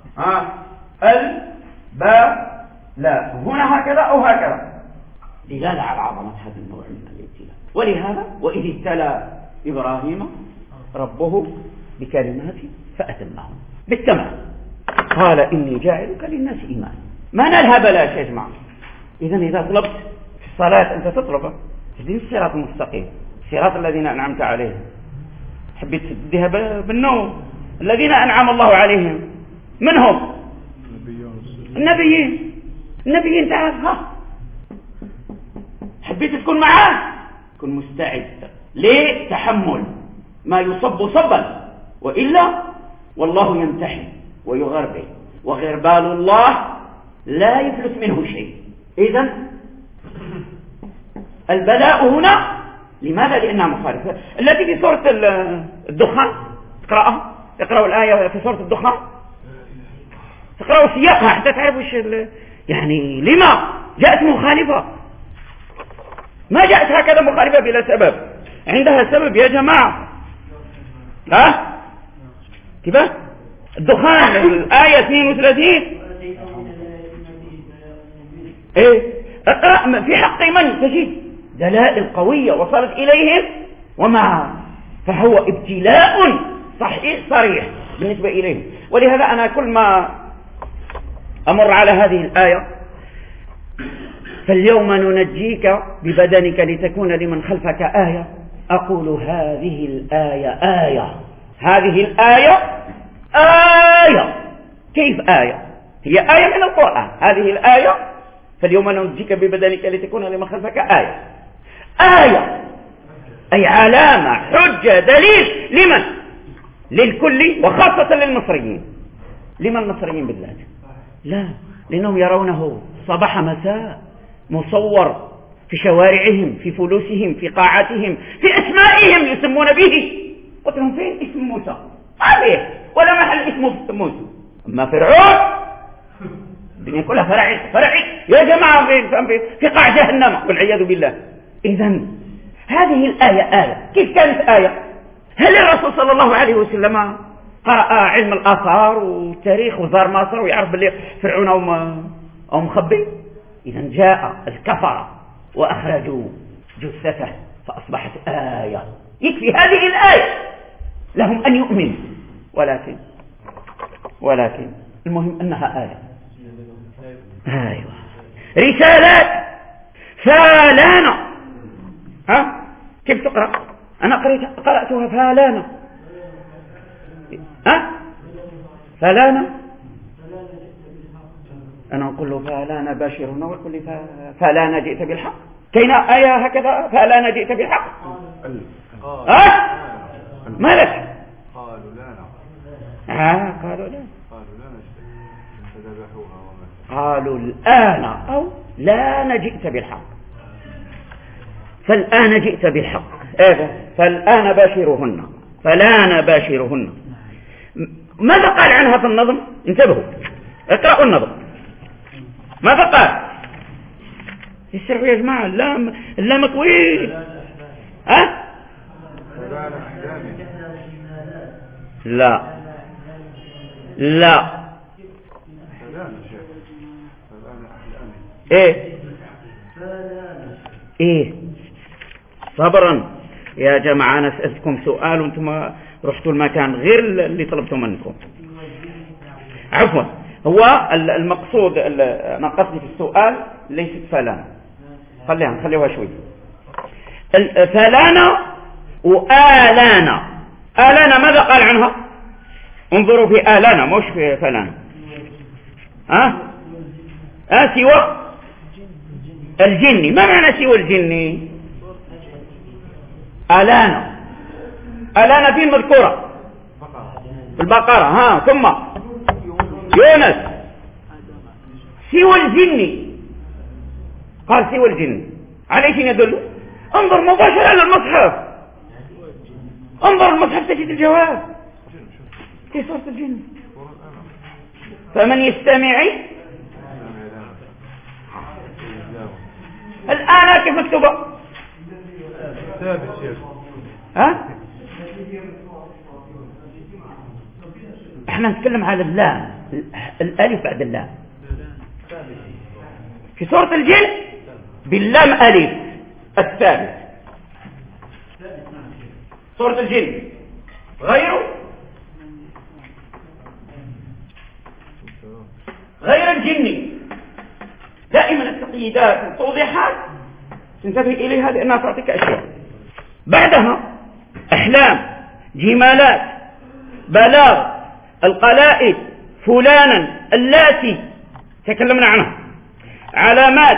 البلاء، هنا هكذا أو هكذا، دلالة على عظمة هذا النوع من الابتلاء. ولهذا وإذ ابتلى إبراهيم ربه بكلمات فأتمهم بالتمام، قال إني جاعلك للناس إماما. ما نالها بلاش يا جماعة. إذا طلبت في الصلاة أنت تطلب تدين الصراط المستقيم، الصراط الذين أنعمت عليهم. حبيت تديها بالنوم، الذين أنعم الله عليهم من هم؟ النبيين تعرفها. حبيت تكون معاه، كن مستعد لتحمل ما يصب صبا، وإلا والله يمتحن ويغربل، وغربال الله لا يفلت منه شيء. إذن البلاء هنا لماذا؟ لأنها مخالفة. التي في سورة الدخان اقرأوا الآية في سورة الدخان، تقرأوا سياقها حتى تعرفوا يعني لما جاءت مخالفة. ما جاءت هكذا مخالفة بلا سبب، عندها سبب يا جماعة. كيف الدخان الآية 32 اقرأ في حق من تجد دلائل قوية وصلت إليهم وما، فهو ابتلاء صحيح صريح بالنسبة إليهم. ولهذا أنا كل ما أمر على هذه الآية فاليوم ننجيك ببدنك لتكون لمن خلفك آية، أقول هذه الآية هذه الآية كيف آية؟ هي آية من القرآن. هذه الآية فاليوم ننجيك ببدنك لتكون لمن خلفك آية أي علامة حجة دليل لمن؟ للكل وخاصة للمصريين. لمن المصريين بالذات؟ لا، لأنهم يرونه صباح مساء مصور في شوارعهم، في فلوسهم، في قاعاتهم، في أسمائهم يسمون به. قلت لهم فين اسم موسى؟ ما فيه ولا محل اسمه موسى. أما فرعون الدنيا كلها فرعي يا جماعة في قاع جهنم والعياذ بالله. إذن هذه الآية كيف كانت آية؟ هل الرسول صلى الله عليه وسلم قرأ علم الآثار والتاريخ وزار مصر ويعرف باللي فرعون أو مخبي؟ إذن جاء الكفرة وأخرجوا جثته فأصبحت آية. يكفي هذه الآية لهم أن يؤمنوا، ولكن المهم أنها آية. أيوة رسالات فالانا. كيف تقرأ؟ أنا قرأتها فالانا. فالانا أنا أقول له فالانا باشرنا، ويقول لي فالانا جئت بالحق. كاين آية هكذا فالانا جئت بالحق؟ ما لك؟ قالوا لا قالوا الآن أو لا جئت بالحق. فالآن جئت بالحق. فالآن باشرهن، فالآن باشرهن. ماذا قال عنها في النظم؟ انتبهوا اقرأوا النظم. ماذا قال؟ يسرعوا يا جماعة، اللام طويل. لا صبرا يا جماعة. أنا سألتكم سؤال وانتم رحتوا المكان غير اللي طلبتم منكم. عفوا، هو المقصود أنا قصدي في السؤال ليست فلانا، خليها شوي. فلانا وآلانا. آلانا ماذا قال عنها؟ انظروا في آلانا مش في فلانا. سوى الجني. ما معنى سوى الجني؟ آلانا فين مذكورة؟ في البقرة. ثم يونس سوى الجني، قال سوى الجني. على ايش يدل؟ انظر مباشرة على المصحف، انظر المصحف تجد الجواب في سورة الجن. فمن يستمعي الآن كيف مكتوبة؟ احنا نتكلم على اللام، الالف بعد اللام في سورة الجن باللام الف الثابت. سورة الجن غير الجن دائما التقييدات والتوضيحات تنتبه إليها لأنها تعطيك أشياء. بعدها أحلام، جمالات، بلاغ، القلائد، فلانا، اللاتي تكلمنا عنها، علامات.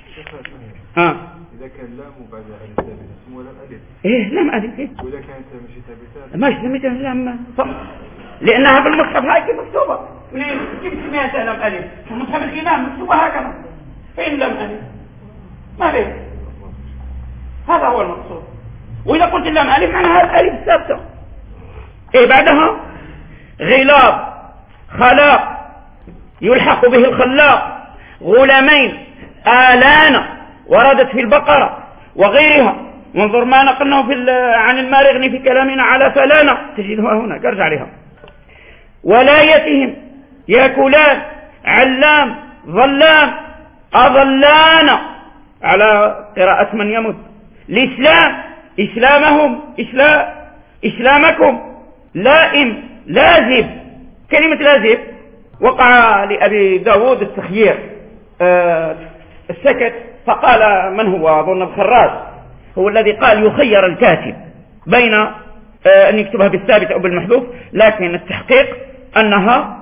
إذا كان لام وبعد ألف ثابتة اسمه لام ألف. لام ألف. وإذا كانت مش ثابتة مش ثابتة لام لأنها في المصحف هاي كيف مكتوبة. كيف سميتها لام ألف؟ في مصحف الإمام مكتوبة هكذا. فين لام ألف؟ ما فيه. هذا هو المقصود. وإذا قلت لام ألف معناها الألف ثابتة. بعدها غلاب، خلاق، يلحق به الخلاق، غلامين، آلان وردت في البقرة وغيرها. وانظر ما نقلناه عن المارغني في كلامنا على فلانة تجدها هنا، ارجع لها. ولايتهم، ياكلان، علام، ظلام، أظلان على قراءة من يمت. الإسلام، إسلامهم، إسلامكم. لائم، لازب. كلمة لازب وقع لأبي داود التخيير، السكت، فقال من هو؟ أظن الخراز هو الذي قال يخير الكاتب بين أن يكتبها بالثابت أو بالمحذوف، لكن التحقيق أنها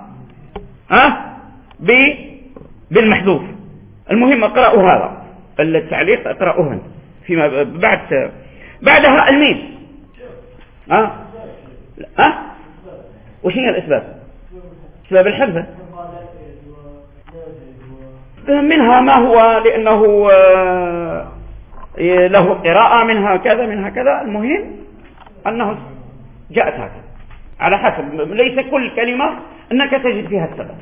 بالمحذوف. المهم اقرأوا هذا التعليق، اقرأوها فيما بعدها الميم. وش هي الأسباب؟ أسباب الحذف منها ما هو لأنه له قراءة، منها كذا منها كذا. المهم أنه جاءت هكذا على حسب، ليس كل كلمة أنك تجد فيها السبب.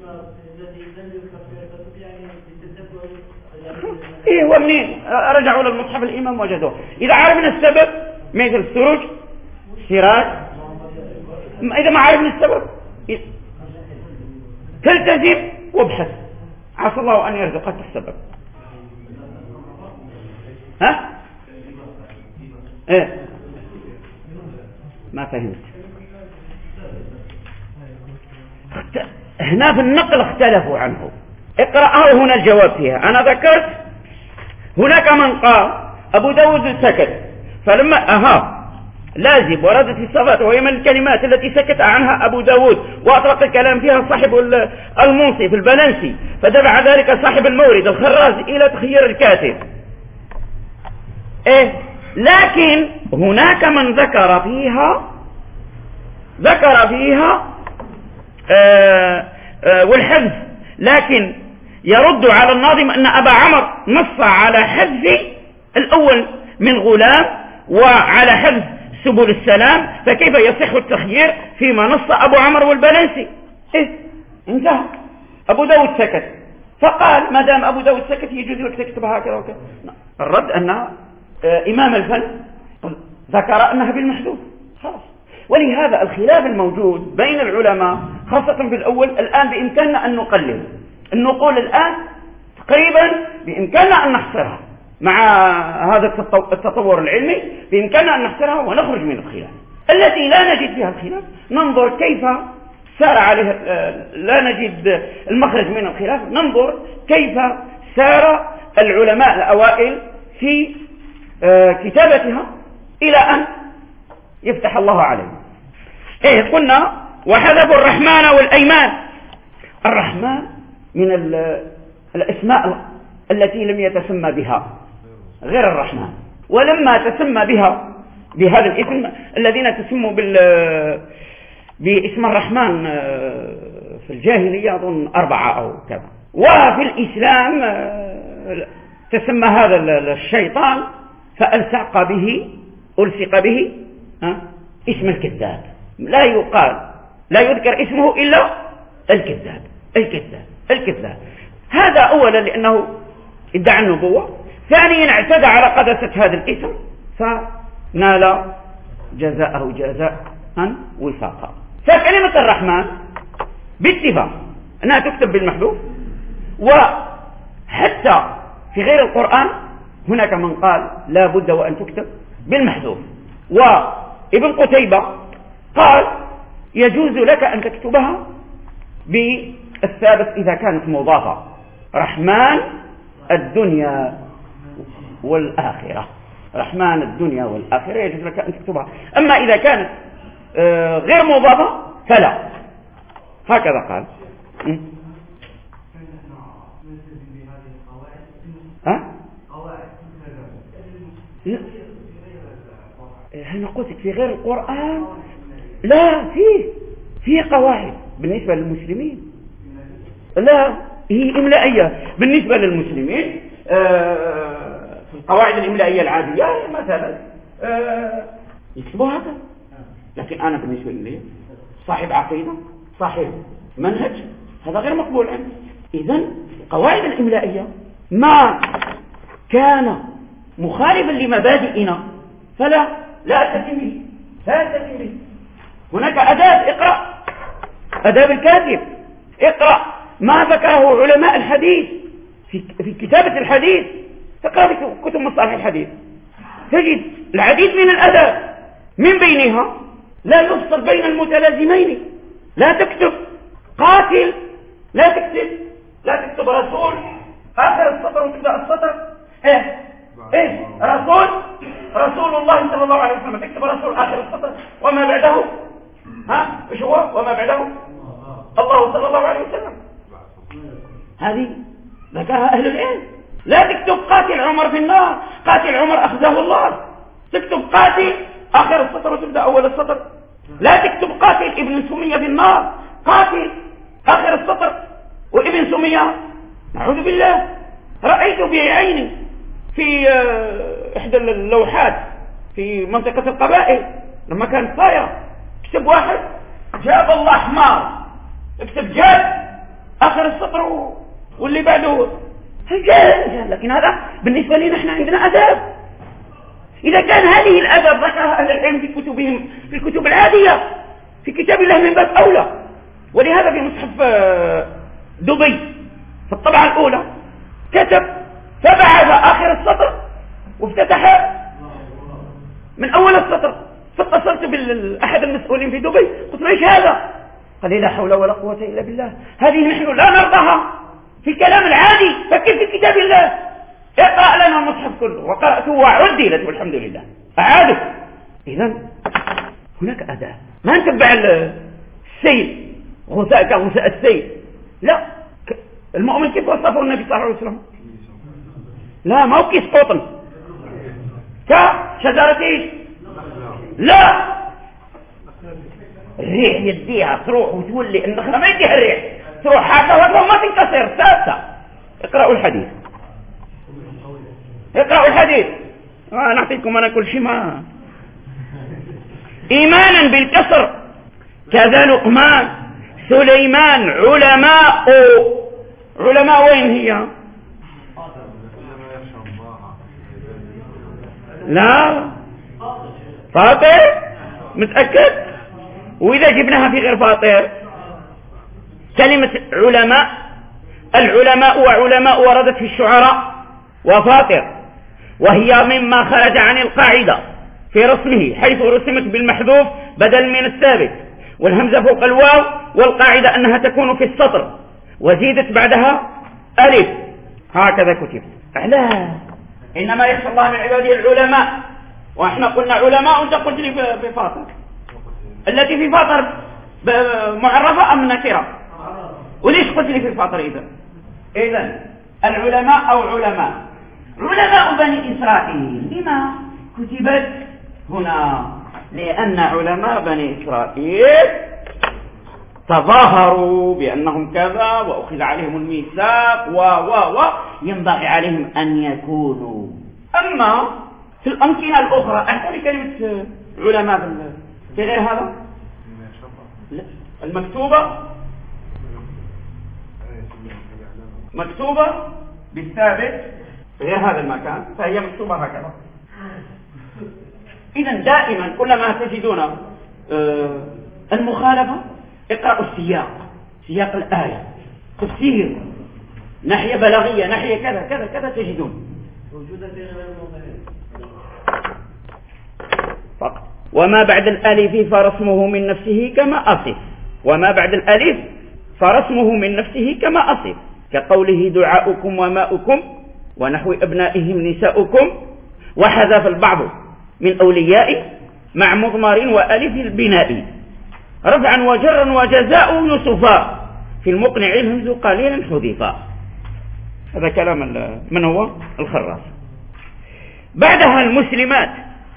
ومنين رجعوا للمصحف الإمام وجدوه. إذا عرفنا السبب مثل السروج، سراج. إذا ما عرفنا السبب تلتزم وابحث، عسى الله أن يرزقك السبب. ما فهمت. هنا في النقل اختلفوا عنه. اقرأه هنا الجواب فيها. أنا ذكرت هناك من قال أبو داود سكت، فلما لازم وردت في الصفات وهي من الكلمات التي سكت عنها أبو داود وأطلق الكلام فيها صاحب المنصف البلنسي، فدفع ذلك صاحب المورد الخراز إلى تخيير الكاتب. لكن هناك من ذكر فيها والحذف، لكن يرد على الناظم أن أبا عمر نص على حذف الأول من غلام وعلى حذف سبل السلام، فكيف يصح التخيير فيما نص أبو عمر والبلنسي؟ انتهى. أبو داود سكت، فقال ما دام أبو داود سكت يجوز لك تكتبها هكذا وكذا. الرد أن إمام الفن ذكر أنها بالمحذوف خلاص. ولهذا الخلاف الموجود بين العلماء خاصة في الأول الآن بإمكاننا أن نقلل النقول الآن تقريبا بإمكاننا أن نحصرها مع هذا التطور العلمي، بإمكاننا أن نحصرها ونخرج من الخلاف التي لا نجد فيها الخلاف. ننظر كيف سار عليه، لا نجد المخرج من الخلاف، ننظر كيف سار العلماء الأوائل في كتابتها إلى أن يفتح الله عليه. قلنا وحذفوا الرحمن والأيمان. الرحمن من الأسماء التي لم يتسمى بها غير الرحمن، ولما تسمى بها بهذا الاسم الذين تسموا باسم الرحمن في الجاهلية أظن 4 أو كذا، وفي الإسلام تسمى هذا الشيطان فألصق به اسم الكذاب. لا يذكر اسمه إلا الكذاب. هذا أولا لأنه ادعى النبوة، ثانيا اعتدى على قداسة هذا الاسم فنال جزاءه جزاء وفاقا. فكلمة الرحمن باتفاق أنها تكتب بالمحذوف، وحتى في غير القرآن هناك من قال لا بد وأن تكتب بالمحذوف، وابن قتيبة قال يجوز لك أن تكتبها بالثابت إذا كانت مضافة، رحمن الدنيا والآخرة، رحمن الدنيا والآخرة يجوز لك أن تكتبها. أما إذا كانت غير مضافة فلا. هكذا قال. هنا قلت في غير القرآن لا، فيه قواعد بالنسبة للمسلمين، لا هي إملائية بالنسبة للمسلمين. في القواعد الإملائية العادية مثلا يكتبوا هذا، لكن أنا بالنسبة لي صاحب عقيدة صاحب منهج هذا غير مقبول عندي. إذن القواعد الإملائية ما كان مخالفا لمبادئنا فلا أتسم به. هناك أداة اقرأ، أداة الكاتب، اقرأ ما ذكره علماء الحديث في كتابة الحديث، تقرأ في كتب مصطلح الحديث تجد العديد من الأداة، من بينها لا يفصل بين المتلازمين. لا تكتب قاتل، لا تكتب رسول آخر السطر وتبدأ السطر رسول الله صلى الله عليه وسلم، تكتب رسول آخر السطر وما بعده ايش هو وما بعده الله صلى الله عليه وسلم. هذه ذكرها أهل العلم. لا تكتب قاتل عمر في النار، قاتل عمر أخذه الله، تكتب قاتل آخر السطر وتبدأ أول السطر. لا تكتب قاتل ابن سمية في النار، قاتل آخر السطر وابن سمية نعوذ بالله. رأيت بعيني في إحدى اللوحات في منطقة القبائل لما كانت طايرة، اكتب واحد جاب الله حمار، اكتب جاب آخر السطر واللي بعده جاب. لكن هذا بالنسبة لنا نحن عندنا أداب. إذا كان هذه الأداب ذكرها أهل العلم في كتبهم في الكتب العادية، في كتاب الله من باب أولى. ولهذا في مصحف دبي في الطبعة الأولى كتب فبعث آخر السطر وافتتح من أول السطر. فاتصلت بأحد المسؤولين في دبي قلت له ايش هذا؟ قال لي لا حول ولا قوة إلا بالله، هذه نحن لا نرضاها في الكلام العادي، فكر في كتاب الله، اقرأ لنا المصحف كله. وقرأته وعدلت والحمد لله أعادوا. إذن هناك أداة، ما نتبع السيل غثاء كغثاء السيل، لا. المؤمن كيف وصفه النبي صلى الله عليه وسلم؟ لا ما هو كيس قطن كشجرة ايش؟ لا، الريح يديها تروح وتولي النخلة ما يديها الريح، تروح حاكا وما تنكسر ثابتة. اقرأوا الحديث، اقرأوا الحديث. نعطيكم أنا كل شيء ما إيمانا بالكسر كذا لقمان سليمان. علماء وين هي؟ لا فاطر متأكد. وإذا جبناها في غير فاطر كلمة العلماء وعلماء وردت في الشعراء وفاطر، وهي مما خرج عن القاعدة في رسمه حيث رسمت بالمحذوف بدل من الثابت، والهمزة فوق الواو، والقاعدة أنها تكون في السطر وزيدت بعدها ألف. هكذا كتب. لا، إنما يخشى الله من عباده العلماء. وإحنا قلنا علماء، أنت قلت لي بفاطر. التي في فاطر معرفة أم نكرة؟ وليش قلت لي في الفطر إذن العلماء أو علماء بني إسرائيل لما كتبت هنا؟ لأن علماء بني إسرائيل تظاهروا بأنهم كذا وأخذ عليهم الميثاق ينبغي عليهم أن يكونوا. أما في الأمكنة الأخرى أعطوني كلمة علماء في غير هذا لا. مكتوبة بالثابت غير هذا المكان فهي مكتوبة هكذا. إذن دائما كلما تجدون المخالفة اقرأوا سياق الآية، تفسير، ناحية بلاغية، ناحية كذا كذا كذا تجدون موجودة في غير الموضعين فقط. وما بعد الألف فرسمه من نفسه كما أصف، وما بعد الألف فرسمه من نفسه كما أصف، كقوله دعاؤكم وماؤكم ونحو أبنائهم نساؤكم، وحذف البعض من أولياء مع مضمر وألف البناء، رفعا وجرا وجزاء يوسفا في المقنع الهمز قليلا حذفا. هذا كلام من هو الخراس. بعدها المسلمات.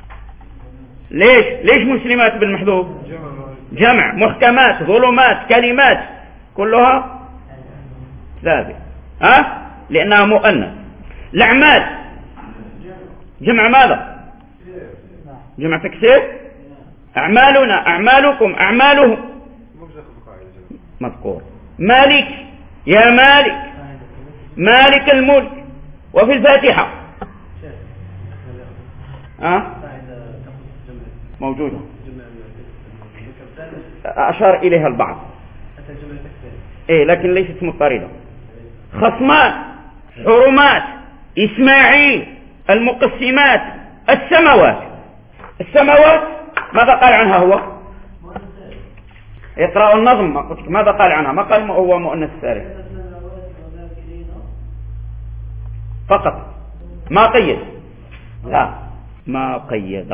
ليش مسلمات بالمحذوف؟ جمع محكمات ظلمات كلمات كلها ثابت لأنها مؤنث. الأعمال جمع ماذا؟ جمع تكسير. أعمالنا أعمالكم أعمالهم مذكور. مالك يا مالك مالك الملك. وفي الفاتحة موجودة أشار إليها البعض لكن ليست مضطردة. خصمان حرمات إسماعيل المقسمات السماوات ماذا قال عنها هو؟ اقرأوا النظم ماذا قال عنها؟ ما قال هو مؤنث سالم فقط ما قيد. لا ما قيد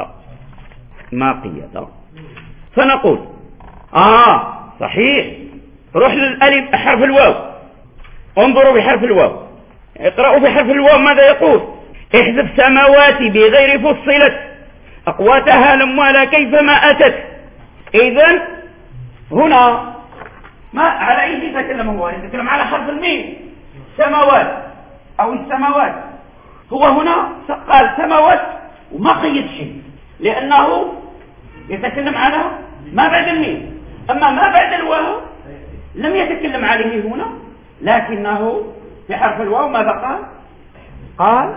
فنقول صحيح. روح للألف حرف الواو، انظروا بحرف الواو، اقرأوا بحرف الواو ماذا يقول؟ احذف سماوات بغير فصلت أقواتها لم ولا كيفما أتت. إذن هنا ما على أي يتكلم هو؟ يتكلم على حرف الميم سماوات أو السماوات. هو هنا قال سماوات وما قيد شيء لأنه يتكلم على ما بعد الميم. أما ما بعد الواو لم يتكلم عليه هنا، لكنه في حرف الواو ماذا قال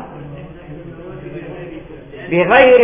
بغير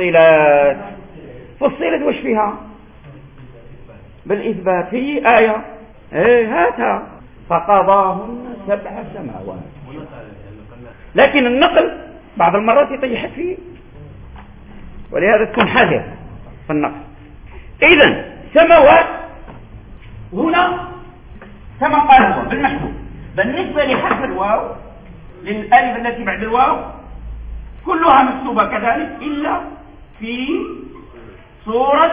فصلت وش فيها؟ بالإثبات في آية هاتها فقضاهن 7 سماوات. لكن النقل بعض المرات يطيح فيه ولهذا تكون حذر في النقل. إذن سماوات هنا كما قال هو بالمحذوف. بالنسبة لحرف الواو للألف التي بعد الواو كلها مكتوبة كذلك إلا في سورة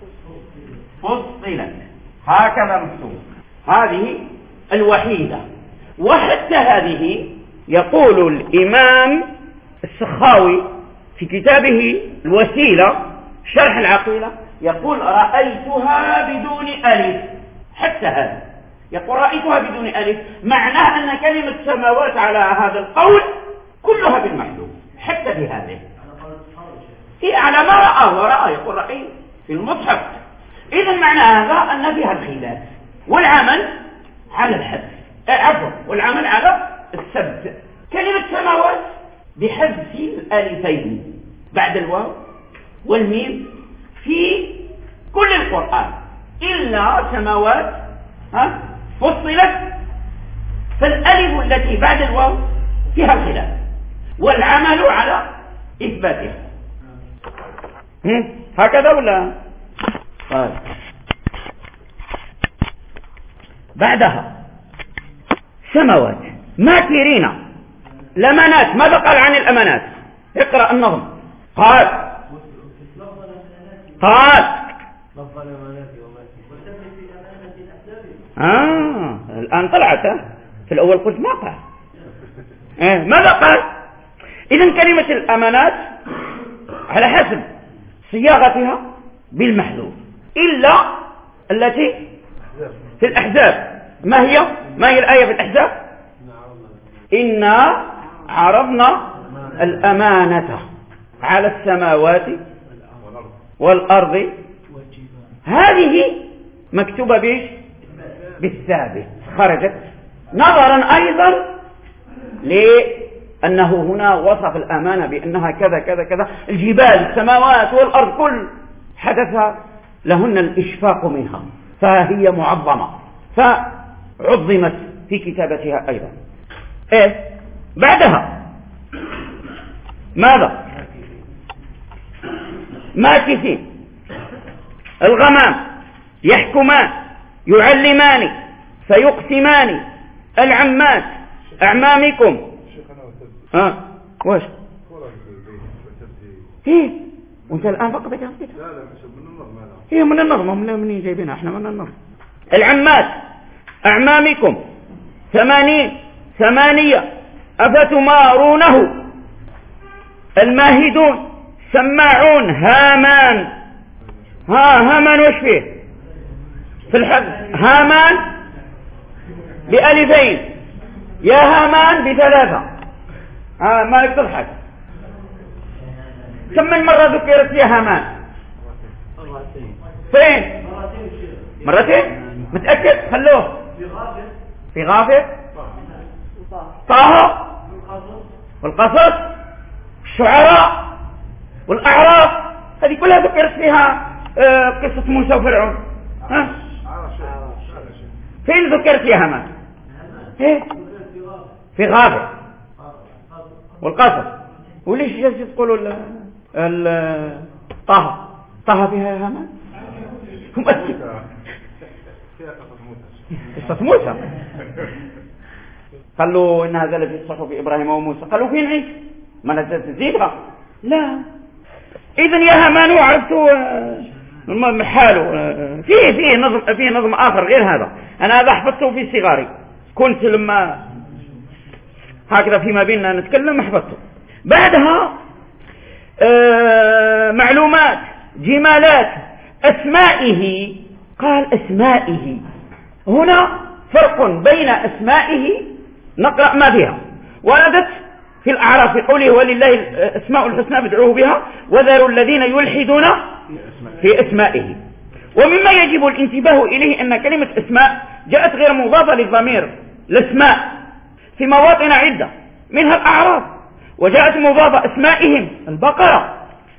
فصلت هكذا مكتوب، هذه الوحيدة. وحتى هذه يقول الإمام السخاوي في كتابه الوسيلة شرح العقيلة يقول رأيتها بدون ألف. حتى هذا يقول رأيتها بدون ألف، معناه أن كلمة سماوات على هذا القول كلها بالمحذوف حتى بهذه على ما رأى يقول رأي في المصحف. إذن معنى هذا أن فيها الخلاف والعمل على الحذف والعمل على السبت. كلمة سماوات بحذف الألفين بعد الواو والميم في كل القرآن إلا سماوات فصلت، فالألف التي بعد الواو فيها الخلاف والعمل على إثباتها. هكذا ولا؟ بعدها سماوات ماكرين لمنات. ماذا قال عن الأمانات؟ اقرأ النظم. قال الآن طلعت. في الأول قلت ما قال. ماذا قال؟ إذن كلمة الأمانات على حسب صياغتها بالمحذوف، إلا التي في الأحزاب. ما هي الآية في الأحزاب؟ إنا عرضنا الأمانة على السماوات والأرض. هذه مكتوبة بيش؟ بالثابت، خرجت نظرا أيضا لأنه هنا وصف الأمانة بأنها كذا كذا كذا. الجبال، السماوات والأرض كل حدث لهن الإشفاق منها، فهي معظمة، فعظمت في كتابتها أيضا. بعدها ماذا؟ ماكثين، الغمام، يحكمان، يعلمان، فيقسمان، العمات، أعمامكم. واش وانت الآن فقط لا هي من النظم، من جايبينها احنا من النظم. العمات، أعمامكم، 80 8 أفتمارونه، الماهدون، سماعون، هامان. هامان وش فيه في الحد؟ هامان بألفين، يا هامان ب3. مالك تضحك. كم من مرة ذكرت يا هامان؟ فين؟ مرتين. متأكد؟ خلوه في غافر، طه، والقصص، الشعراء، والأعراف. هذه كلها ذكرت فيها قصة موسى وفرعون. فين ذكرت يا هامان؟ في غافر والقصص. وليش جالس تقولوا طه فيها يا هامان؟ قصة موسى. قالوا إن هذا لفي صحف إبراهيم وموسى. قالوا فين عيسى؟ ما نزلت تزيدها؟ لا. إذن يا هامان عرفتوا حاله. فيه نظم آخر غير هذا. أنا هذا حفظته في صغاري، كنت لما هكذا فيما بيننا نتكلم حفظته. بعدها معلومات، جمالات، أسمائه. قال أسمائه. هنا فرق بين أسمائه، نقرأ ما فيها. وردت في الأعراف في قوله ولله الأسماء الحسنى فادعوه بها وذروا الذين يلحدون في أسمائه. ومما يجب الانتباه إليه أن كلمة اسماء جاءت غير مضافة للضمير الأسماء في مواطن عدة، منها الأعراف، وجاءت مضافة أسمائهم البقرة.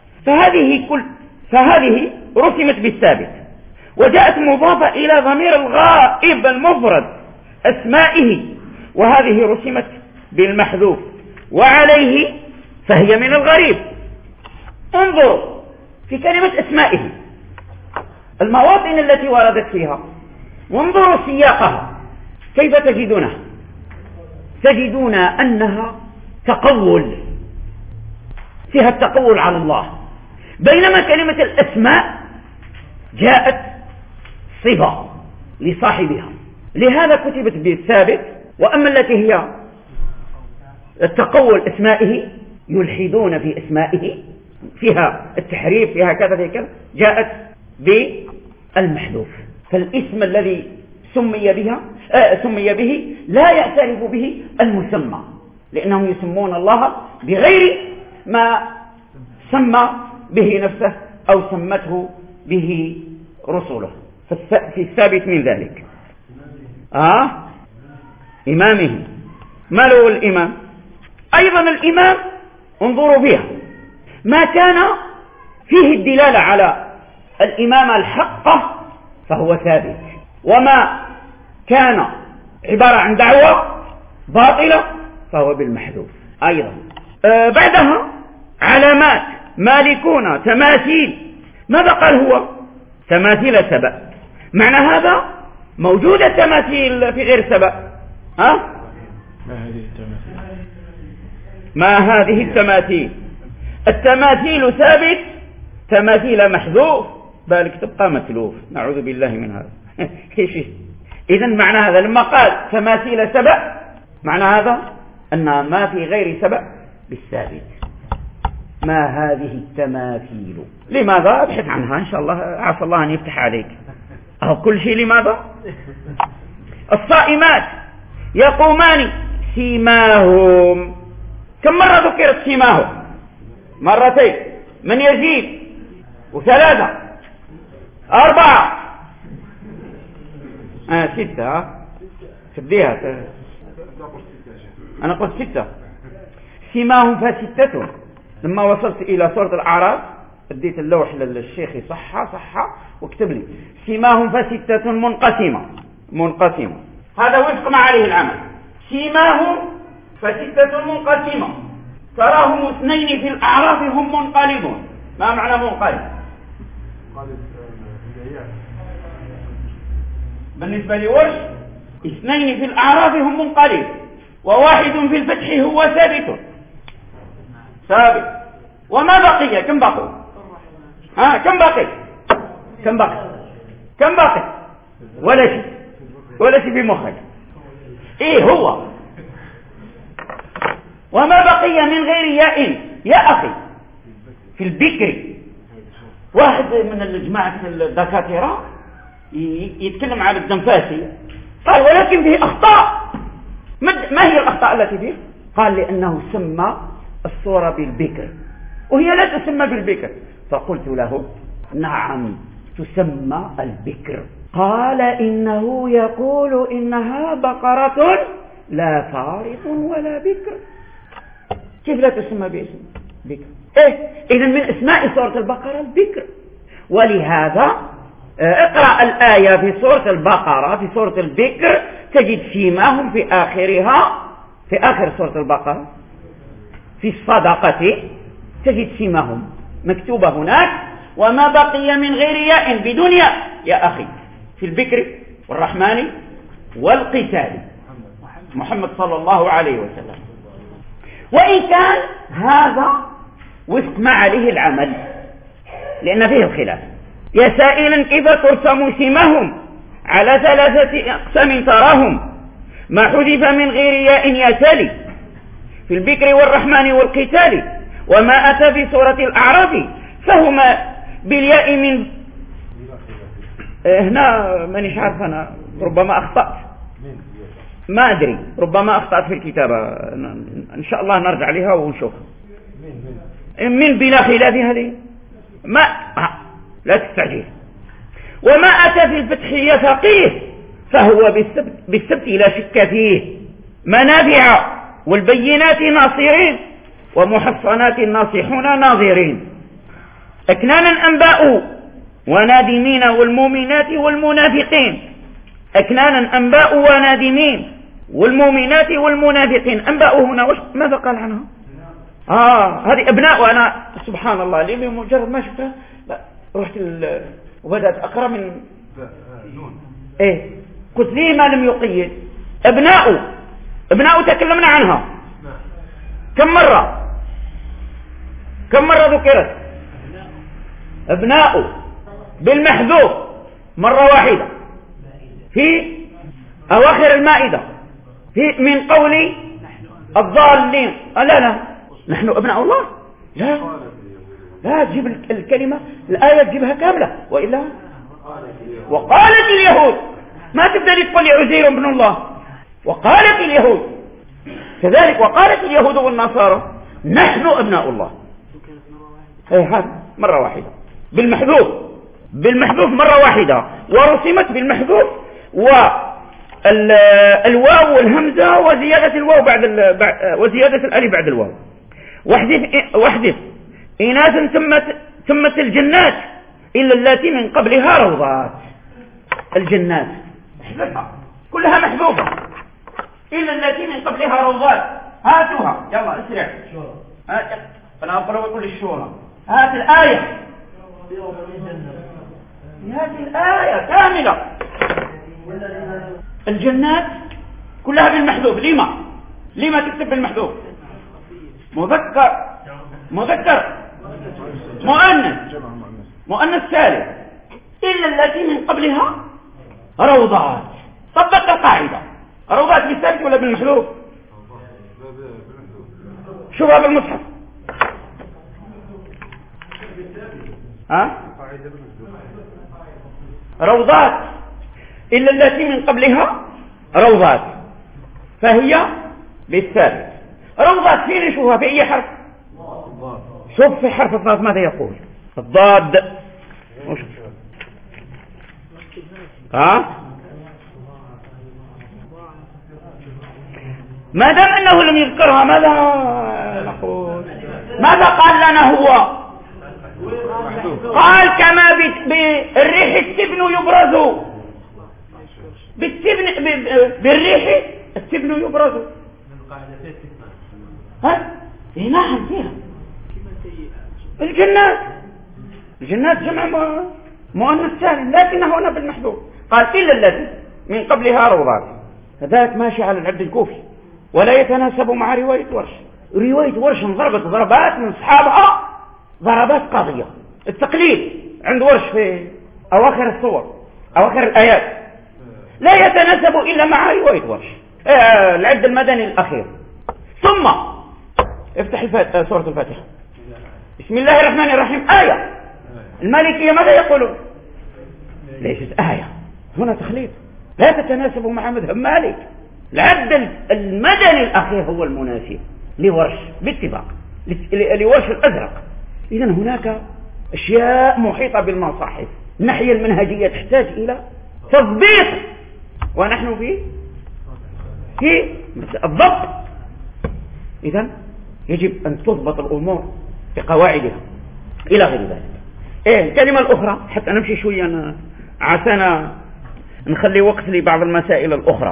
فهذه رسمت بالثابت، وجاءت مضافة إلى ضمير الغائب المفرد أسمائه، وهذه رسمت بالمحذوف، وعليه فهي من الغريب. انظروا في كلمة أسمائه المواطن التي وردت فيها، وانظروا سياقها كيف تجدونها. تجدون أنها تقول، فيها التقول على الله، بينما كلمة الأسماء جاءت صفة لصاحبها، لهذا كتبت بالثابت. وأما التي هي التقول اسمائه، يلحدون في اسمائه، فيها التحريف، فيها كذا فيها كذا، جاءت بالمحذوف. فالاسم الذي سمي به لا يعترف به المسمى، لأنهم يسمون الله بغير ما سمى به نفسه أو سمته به رسوله. في الثابت من ذلك إمامه. ما له الإمام؟ أيضا الإمام انظروا فيها، ما كان فيه الدلالة على الإمامة الحقة فهو ثابت، وما كان عبارة عن دعوة باطلة فهو بالمحذوف أيضا. بعدها علامات، مالكون، تماثيل. ماذا قال هو؟ تماثيل سبأ. معنى هذا موجودة تماثيل في غير سبأ. ما هذه التماثيل؟ التماثيل ثابت، تماثيل محذوف، بالك تبقى متلوف، نعوذ بالله من هذا. إذا معنى هذا لما قال تماثيل سبع، معنى هذا أن ما في غير سبع بالثابت. ما هذه التماثيل؟ لماذا؟ ابحث عنها إن شاء الله، عسى الله أن يفتح عليك. أو كل شيء لماذا؟ الصائمات يقومان سيماهم. كم مرة ذكرت سيماهم؟ مرتين. من يزيد؟ وثلاثة، أربعة، 6. خذيها. أنا قلت 6. سيماهم فستة. لما وصلت إلى سورة الأعراف اديت اللوح للشيخ صحة واكتب لي سيماهم فستة منقسمة. هذا وفق ما عليه العمل. سيماهم فستة منقسمة تراهم 2 في الأعراف هم منقلبون. ما معنى منقلب؟ بالنسبة لورش 2 في الأعراف هم منقلب، وواحد في الفتح هو ثابت. وما بقي؟ كم بقوا؟ كم بقي؟ ولا شيء في مخك. ايه هو؟ وما بقي من غير ياء يا أخي في البكر. واحد من الجماعة الدكاترة يتكلم عن الدنفاسي قال ولكن فيه أخطاء. ما هي الأخطاء التي فيه؟ قال لأنه سمى الصورة بالبكر وهي لا تسمى بالبكر. فقلت له نعم تسمى البكر. قال إنه يقول إنها بقرة لا فارض ولا بكر. كيف لا تسمى باسم بكر؟ إذن من اسماء سورة البقرة البكر. ولهذا اقرأ الآية في سورة البقرة في سورة البكر تجد سيماهم في آخرها، في آخر سورة البقرة في الصدقة تجد سيماهم مكتوبة هناك. وما بقي من غير ياء بدون ياء يا أخي في البكر والرحمن والقتال محمد صلى الله عليه وسلم. وإن كان هذا وفق ما عليه العمل لأن فيه الخلاف. يا سائلا كيف ترسم سيماهم على 3 أقسام تراهم ما حذف من غير ياء يتالي في البكر والرحمن والقتال وما أتى في سورة الأعراف فهما بالياء من هنا مانيش عارف أنا ربما أخطأت ما أدري ربما أخطأت في الكتابة إن شاء الله نرجع لها ونشوف من بلا خلاف هذه ما لا تستعجل. وما أتى في الفتح يا فقيه فهو بالسبت لا شك فيه منافع والبينات ناصرين ومحصنات الناصحون ناظرين أكنانا أنباء ونادمين والمؤمنات والمنافقين. أكنانا أنباء ونادمين والمؤمنات والمنافقين. أنباء هنا ماذا قال عنها؟ هذه أبناء. أنا سبحان الله لي بمجرد ما شفتها رحت وبدأت أقرأ من قلت لي ما لم يقيد أبناء تكلمنا عنها كم مرة ذكرت أبناء بالمحذوف مرة واحدة في أواخر المائدة في من قول الضالين. لا نحن أبناء الله. لا تجيب الكلمة الآية تجيبها كاملة وإلا وقالت اليهود ما تبدأ تقول لي عزير ابن الله. وقالت اليهود كذلك وقالت اليهود والنصارى نحن أبناء الله. هذا مرة واحدة بالمحذوف مرة واحدة ورسمت بالمحذوف والواو والهمزة وزيادة الواو وزيادة الألف بعد الواو. واحدث إناثا تمت الجنات إلا التي من قبلها روضات. الجنات كلها محذوفة إلا التي من قبلها روضات. هاتوها يلا اسرع. أنا أقرأ كل الشورى. هات الآية كاملة. الجنات كلها بالمحذوف. لما تكتب بالمحذوف؟ مذكر مؤنث سالم إلا التي من قبلها روضات. طبق القاعدة. روضات بالثابت ولا بالمحذوف؟ شوفها بالمصحف. روضات إلا التي من قبلها روضات فهي بالثابت. روضات فين نشوفها؟ في أي حرف؟ شوف في حرف الضاد ماذا يقول. الضاد ما دام أنه لم يذكرها ماذا نقول؟ ماذا قال لنا هو؟ قال كما بالريح التبن يبرز، بالريح التبن يبرز. نعم فيها الجنات جمع مؤنث سالم، لكن هنا بالمحذوف. قال إلا الذي من قبلها روضات، فذاك ماشي على العبد الكوفي ولا يتناسب مع رواية ورش. رواية ورش ضربت ضربات من أصحابها، ضربات قاضية. التقليد عند ورش في أواخر الصور أواخر الآيات لا يتناسب إلا مع رواية ورش. العد المدني الأخير. ثم افتح سورة الفاتحة. بسم الله الرحمن الرحيم. آية المالكية ماذا يقولون؟ ليست آية، هنا تخليط لا تتناسب مع مذهب مالك. العد المدني الأخير هو المناسب لورش باتفاق، لورش الأزرق. إذن هناك أشياء محيطة بالمصاحف. الناحية المنهجية تحتاج إلى تضبيط، ونحن في الضبط. إذن يجب أن تضبط الأمور بقواعدها إلى غير ذلك. الكلمة الأخرى حتى نمشي شوية، عسانا نخلي وقت لبعض المسائل الأخرى.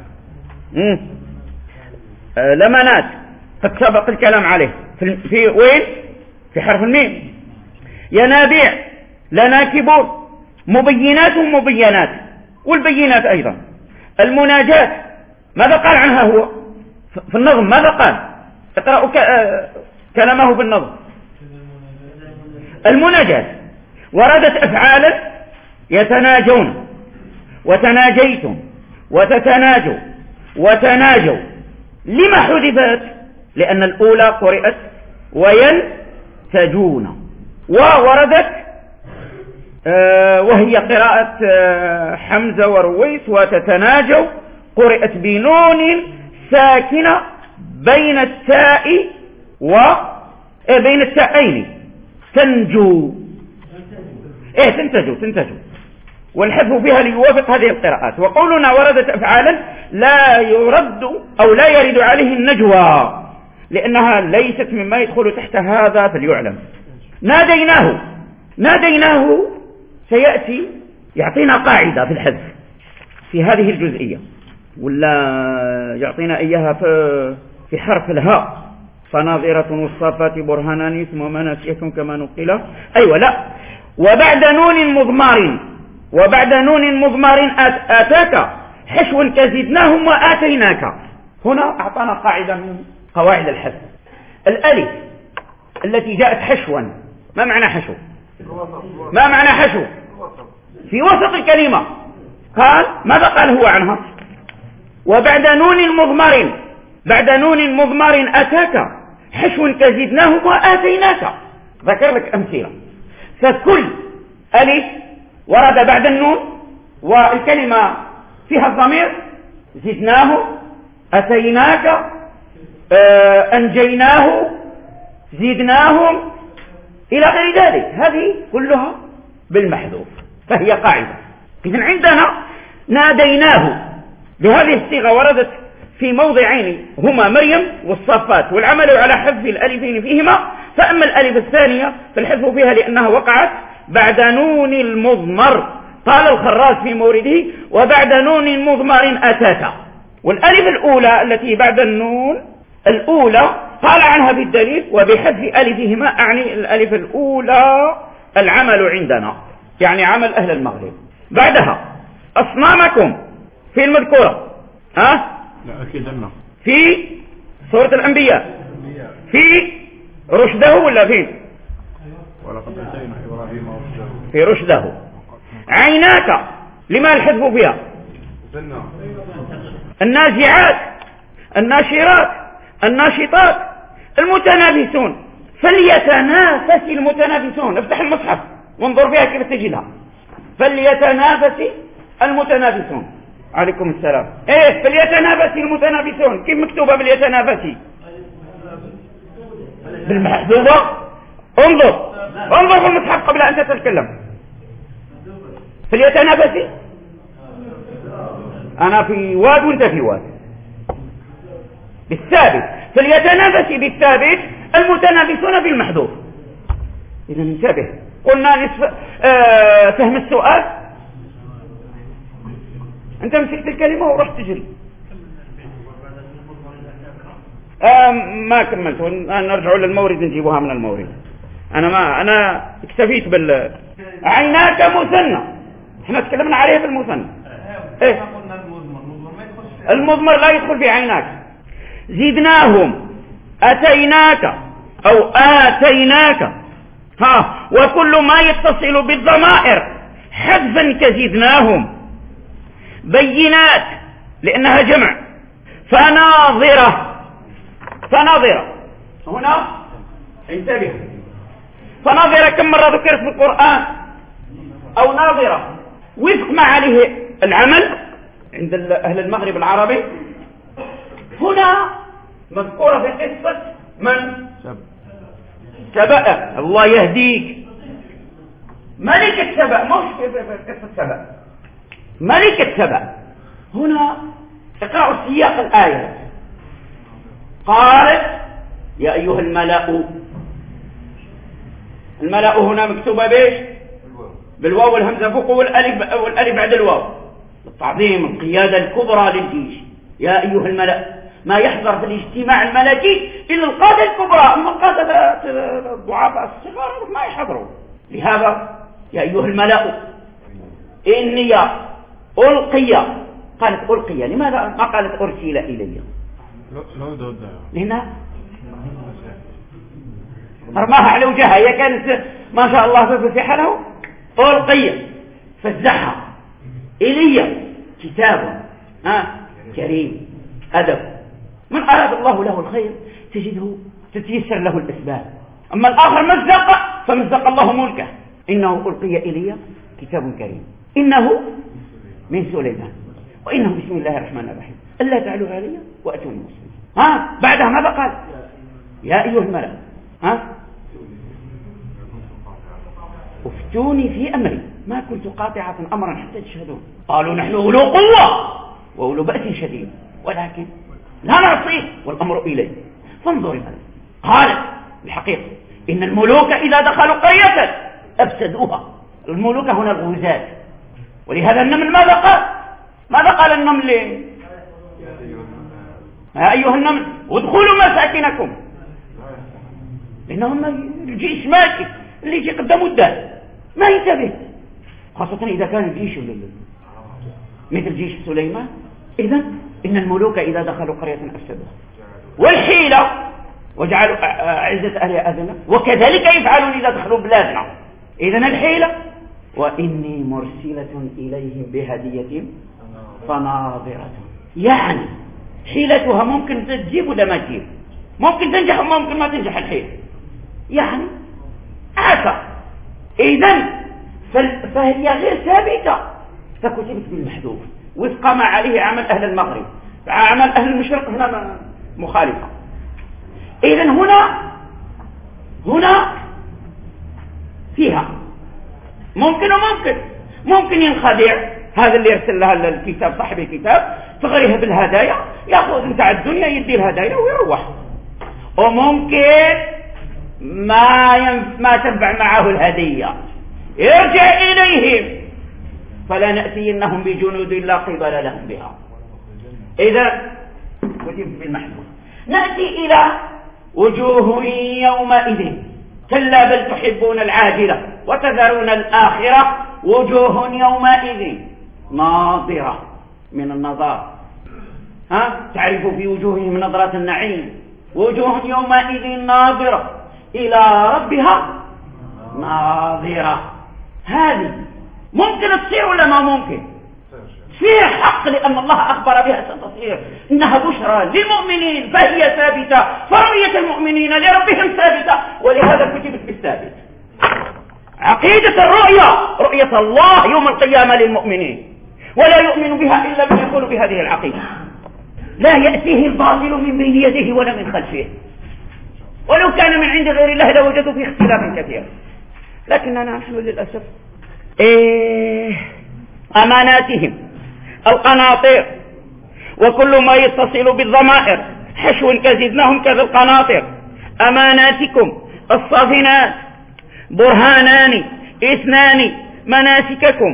لمنات قد سبق الكلام عليه في وين؟ في حرف الميم. ينابيع لناكبون، مبينات ومبينات، والبينات أيضا. المناجات ماذا قال عنها هو في النظم؟ ماذا قال؟ اقرأوا كلامه في النظم. المناجات وردت أفعالا يتناجون وتناجيتم وتتناجوا وتناجوا. لما حذفت؟ لأن الأولى قرئت وينتجون، ووردت وهي قراءة حمزة ورويس، وتتناجوا قرئت بنون ساكنة بين التاء بين التاءين. تنجو تنتجوا، والحذف فيها ليوافق هذه القراءات. وقولنا وردت أفعالا لا يرد أو لا يرد عليه النجوى، لأنها ليست مما يدخل تحت هذا فليعلم. ناديناه سيأتي يعطينا قاعدة في الحذف في هذه الجزئية، ولا يعطينا إياها في حرف الهاء. فناظرة والصافات برهانان ثم مناسيكم كما نقل. أيوة لا. وبعد نون مضمار آتاك حشو كزدناهم وآتيناك. هنا أعطانا قاعدة من قواعد الحذف. الألف التي جاءت حشوا، ما معنى حشو؟ ما معنى حشو؟ في وسط الكلمة. قال ماذا قال هو عنها؟ وبعد نون مضمار أتاك حشو كزدناهم وآتيناك. ذكر لك أمثلة. فكل ألف ورد بعد النون والكلمة فيها الضمير، زدناه، أتيناك، أنجيناه، زدناهم، إلى غير ذلك. هذه كلها بالمحذوف، فهي قاعدة. إذن عندنا ناديناه بهذه الصيغة وردت في موضعين هما مريم والصافات، والعمل على حذف الألفين فيهما. فأما الألف الثانية فالحذف فيها لأنها وقعت بعد نون المضمر. قال الخراز في مورده وبعد نون مضمر أتاك. والألف الأولى التي بعد النون الأولى قال عنها في الدليل وبحذف ألفهما، أعني الألف الأولى العمل عندنا، يعني عمل أهل المغرب. بعدها أصنامكم في المذكورة لا أكيد أنه في سورة الأنبياء في رشده ولا فين؟ ولقد أتينا إبراهيم رشده في رشده. عيناك لما الحذف فيها؟ النازعات، الناشرات، الناشطات، المتنافسون. فليتنافس المتنافسون. افتح المصحف وانظر فيها كيف تجدها. فليتنافس المتنافسون. عليكم السلام. ايه فليتنافس المتنافسون، كيف مكتوبة فليتنافس؟ بالمحذوفة. انظر في المصحف قبل ان تتكلم. فليتنافس، انا في واد وانت في واد. بالثابت، فليتنافس بالثابت المتنافسون بالمحذوف. اذا انتبه، قلنا نصف فهم السؤال. انت مسكت الكلمة ورحت تجري. ما كملت، نرجع للمورد نجيبها من المورد. انا اكتفيت عيناك مثنى، احنا تكلمنا عليه بالمثنى. ايه المضمر لا يدخل في عيناك. زدناهم، اتيناك او اتيناك، وكل ما يتصل بالضمائر حذفا كزدناهم. بينات لانها جمع. فناظرة هنا انتبه، فناظرة كم مرة ذكرت في القرآن؟ او ناظرة وفق ما عليه العمل عند اهل المغرب العربي. هنا مذكورة في قصة من؟ سبأ. الله يهديك. ملكة سبأ، مش في قصة سبأ، ملكة سبأ. هنا اقرأوا سياق الآية. قالت يا أيها الملأ. الملأ هنا مكتوبة بيش؟ بالواو والهمزة فوق والألف بعد الواو. التعظيم، القيادة الكبرى للجيش. يا أيها الملأ، ما يحضر في الاجتماع الملكي إلا القادة الكبرى، أما القادة الضعفاء الصغار ما يحضروا. لهذا يا أيها الملأ إني ألقي. قالت ألقي، لماذا ما قالت أرسل إلي؟ لأنها رماها على وجهها، هي كانت ما شاء الله فتح له. ألقي فزحها. إلي كتاب كريم أدب. من أراد الله له الخير تجده تتيسر له الأسباب. أما الآخر مزق فمزق الله ملكه. إنه ألقي إلي كتاب كريم إنه من سليمان وإنه بسم الله الرحمن الرحيم ألا تعلوا علي وأتوني مسلمين. بعدها ماذا قال؟ يا أيها الملأ افتوني في أمري ما كنت قاطعة أمرا حتى تشهدون. قالوا نحن أولو قوة وأولو بأس شديد ولكن لا نعصيه والأمر إليه فانظر الملك. قالت الحقيقة إن الملوك إذا دخلوا قرية أفسدوها. الملوك هنا الغزاة. ولهذا النمل ماذا قال النمل؟ يا أيها النمل ادخلوا مساكنكم. لأنهم الجيش ماشي، اللي يجي قدامه الدال ما ينتبه، خاصة إذا كان الجيش مثل جيش سليمان. إذن إن الملوك إذا دخلوا قرية أفسدوها. والحيلة وجعلوا عزة أهلها أذنة وكذلك يفعلون إذا دخلوا بلادنا. إذن الحيلة وإني مرسلة إليهم بهدية فناظرة. يعني حيلتها ممكن تجيب ولا ما تجيب، ممكن تنجح وممكن ما تنجح الحيلة، يعني عسى. إذن فهي غير ثابتة فكتبت بالمحذوف وفق ما عليه عمل أهل المغرب. عمل أهل المشرق هنا مخالفة. إذن هنا فيها ممكن وممكن ينخدع هذا اللي يرسل لها الكتاب صاحب الكتاب، تغريها بالهدايا، ياخذ متاع الدنيا يدي الهدايا ويروح. وممكن ما تنفع معه الهدية، يرجع إليهم فلا نأتينهم بجنود لا قبل لهم بها. إذا كتب بالمحذوف. نأتي إلى وجوه يومئذ كلا بل تحبون العاجلة وتذرون الآخرة وجوه يومئذ ناظرة من النظار. تعرف في وجوههم نظرة النعيم. وجوه يومئذ ناظرة إلى ربها ناظرة. هذه ممكن تصير ولا ما ممكن؟ فيها حق لأن الله أخبر بها ستصير، إنها بشرى للمؤمنين فهي ثابتة، فرؤية المؤمنين لربهم ثابتة، ولهذا كتبت بالثابت. عقيدة الرؤية، رؤية الله يوم القيامة للمؤمنين، ولا يؤمن بها إلا من يكون بهذه العقيدة. لا يأتيه الباطل من بين يده ولا من خلفه، ولو كان من عند غير الله لوجدوا فيه اختلافا كثيرا. لكننا نحن للأسف أماناتهم القناطير، وكل ما يتصل بالضمائر حشو كزدناهم كذا القناطر. أماناتكم الصافنات برهانان اثنان مناسككم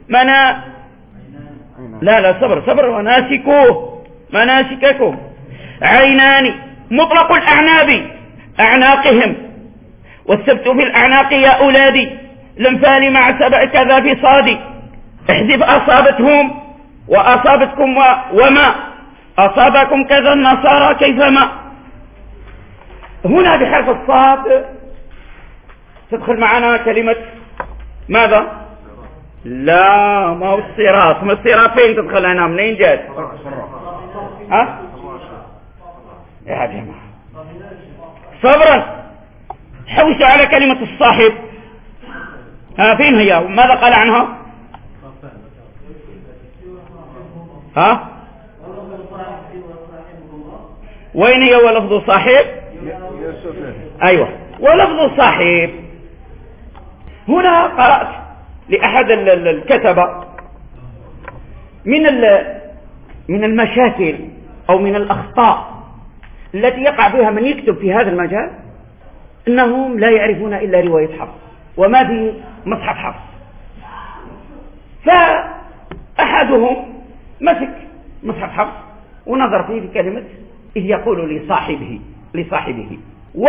صبر وناسكوه مناسككم. عينان مطلق الأعناب أعناقهم، والسبت في الأعناق يا أولادي، الأمثال مع سبع كذا في صادي. احذف أصابتهم وأصابتكم وما أصابكم كذا النصارى كيفما. هنا بحرف الصاد تدخل معنا كلمة ماذا؟ لا، ما هو الصراط. ما الصراط فين تدخل هنا؟ منين جات؟ ها؟ يا جماعة صبرا، حوسوا على كلمة الصاحب. فين هي؟ ماذا قال عنها؟ وين هي ولفظ صاحب؟ أيوة، ولفظ صاحب. هنا قرأت لأحد الكتبة من المشاكل أو من الأخطاء التي يقع فيها من يكتب في هذا المجال، إنهم لا يعرفون إلا رواية حفص وما في مصحف حفص. فأحدهم مسك مصحف حفص ونظر فيه بكلمة إذ يقول لصاحبه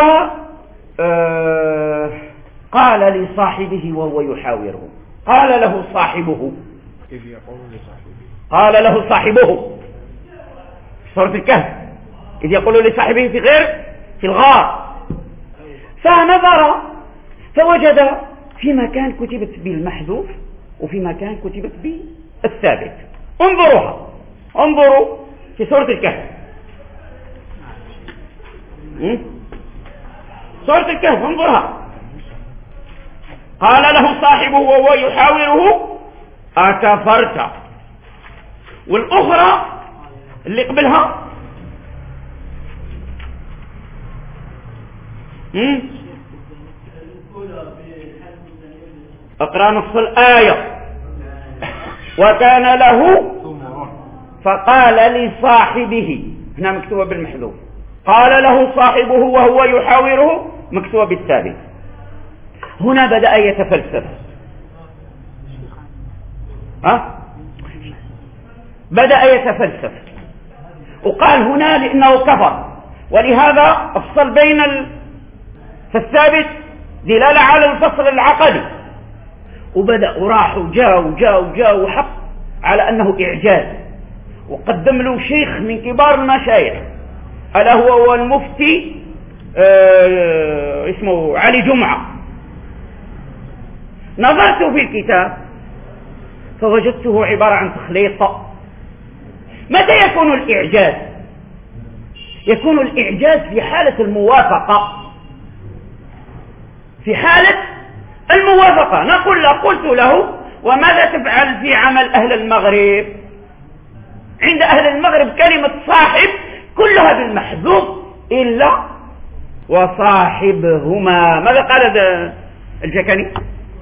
قال لصاحبه وهو يحاوره. قال له صاحبه سورة الكهف، إذ يقول لصاحبه في الغار. فنظر فوجد في مكان كتبت بالمحذوف وفي مكان كتبت بالثابت. انظروا في سورة الكهف. سورة الكهف انظرها. قال له صاحبه وهو يحاوره أكفرت. والأخرى اللي قبلها اقرأ نصف الآية. وكان له فقال لصاحبه، هنا مكتوبة بالمحذوف، قال له صاحبه وهو يحاوره مكتوبة بالثابت. هنا بدأ يتفلسف. بدأ يتفلسف وقال هنا لأنه كفر، ولهذا أفصل بين فالثابت دلالة على الفصل العقدي. وبدأ وراح وجاء وحق على أنه إعجاز، وقدم له شيخ من كبار المشايخ ألا هو المفتي اسمه علي جمعة. نظرت في الكتاب فوجدته عبارة عن تخليط. متى يكون الإعجاز؟ يكون الإعجاز في حالة الموافقة. في حالة الموافقة نقول له، قلت له وماذا تفعل في عمل أهل المغرب؟ عند أهل المغرب كلمة صاحب كلها بالمحذوف إلا وصاحبهما. ماذا قال الجكني؟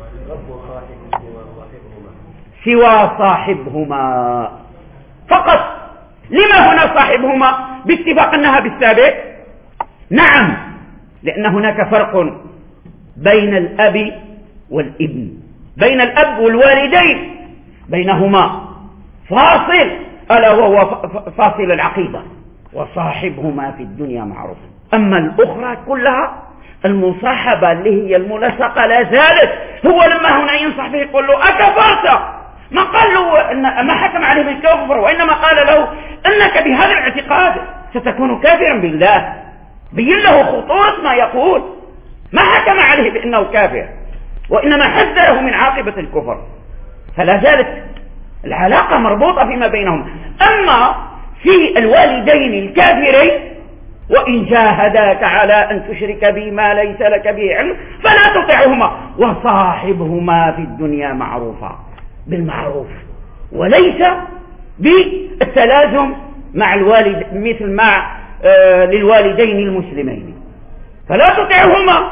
سوى صاحبهما فقط. لما هنا صاحبهما باتفاق أنها بالثابت؟ نعم، لأن هناك فرق بين الأب والابن، بين الأب والوالدين، بينهما فاصل ألا وهو فاصل العقيدة. وصاحبهما في الدنيا معروف. أما الأخرى كلها المصاحبة اللي هي الملصقة لا زالت. هو لما هنا ينصح به يقول له أكفرت، ما قال له ما حكم عليه بالكفر، وإنما قال له أنك بهذا الاعتقاد ستكون كافرا بالله. بين له خطورة ما يقول، ما حكم عليه بأنه كافر، وإنما حذره من عاقبة الكفر. فلا زالت العلاقة مربوطة فيما بينهم. أما في الوالدين الكافرين وإن جاهداك على أن تشرك بي ما ليس لك به علم فلا تطعهما وصاحبهما في الدنيا معروفا، بالمعروف وليس بالتلازم مع الوالد مثل مع للوالدين المسلمين. فلا تطعهما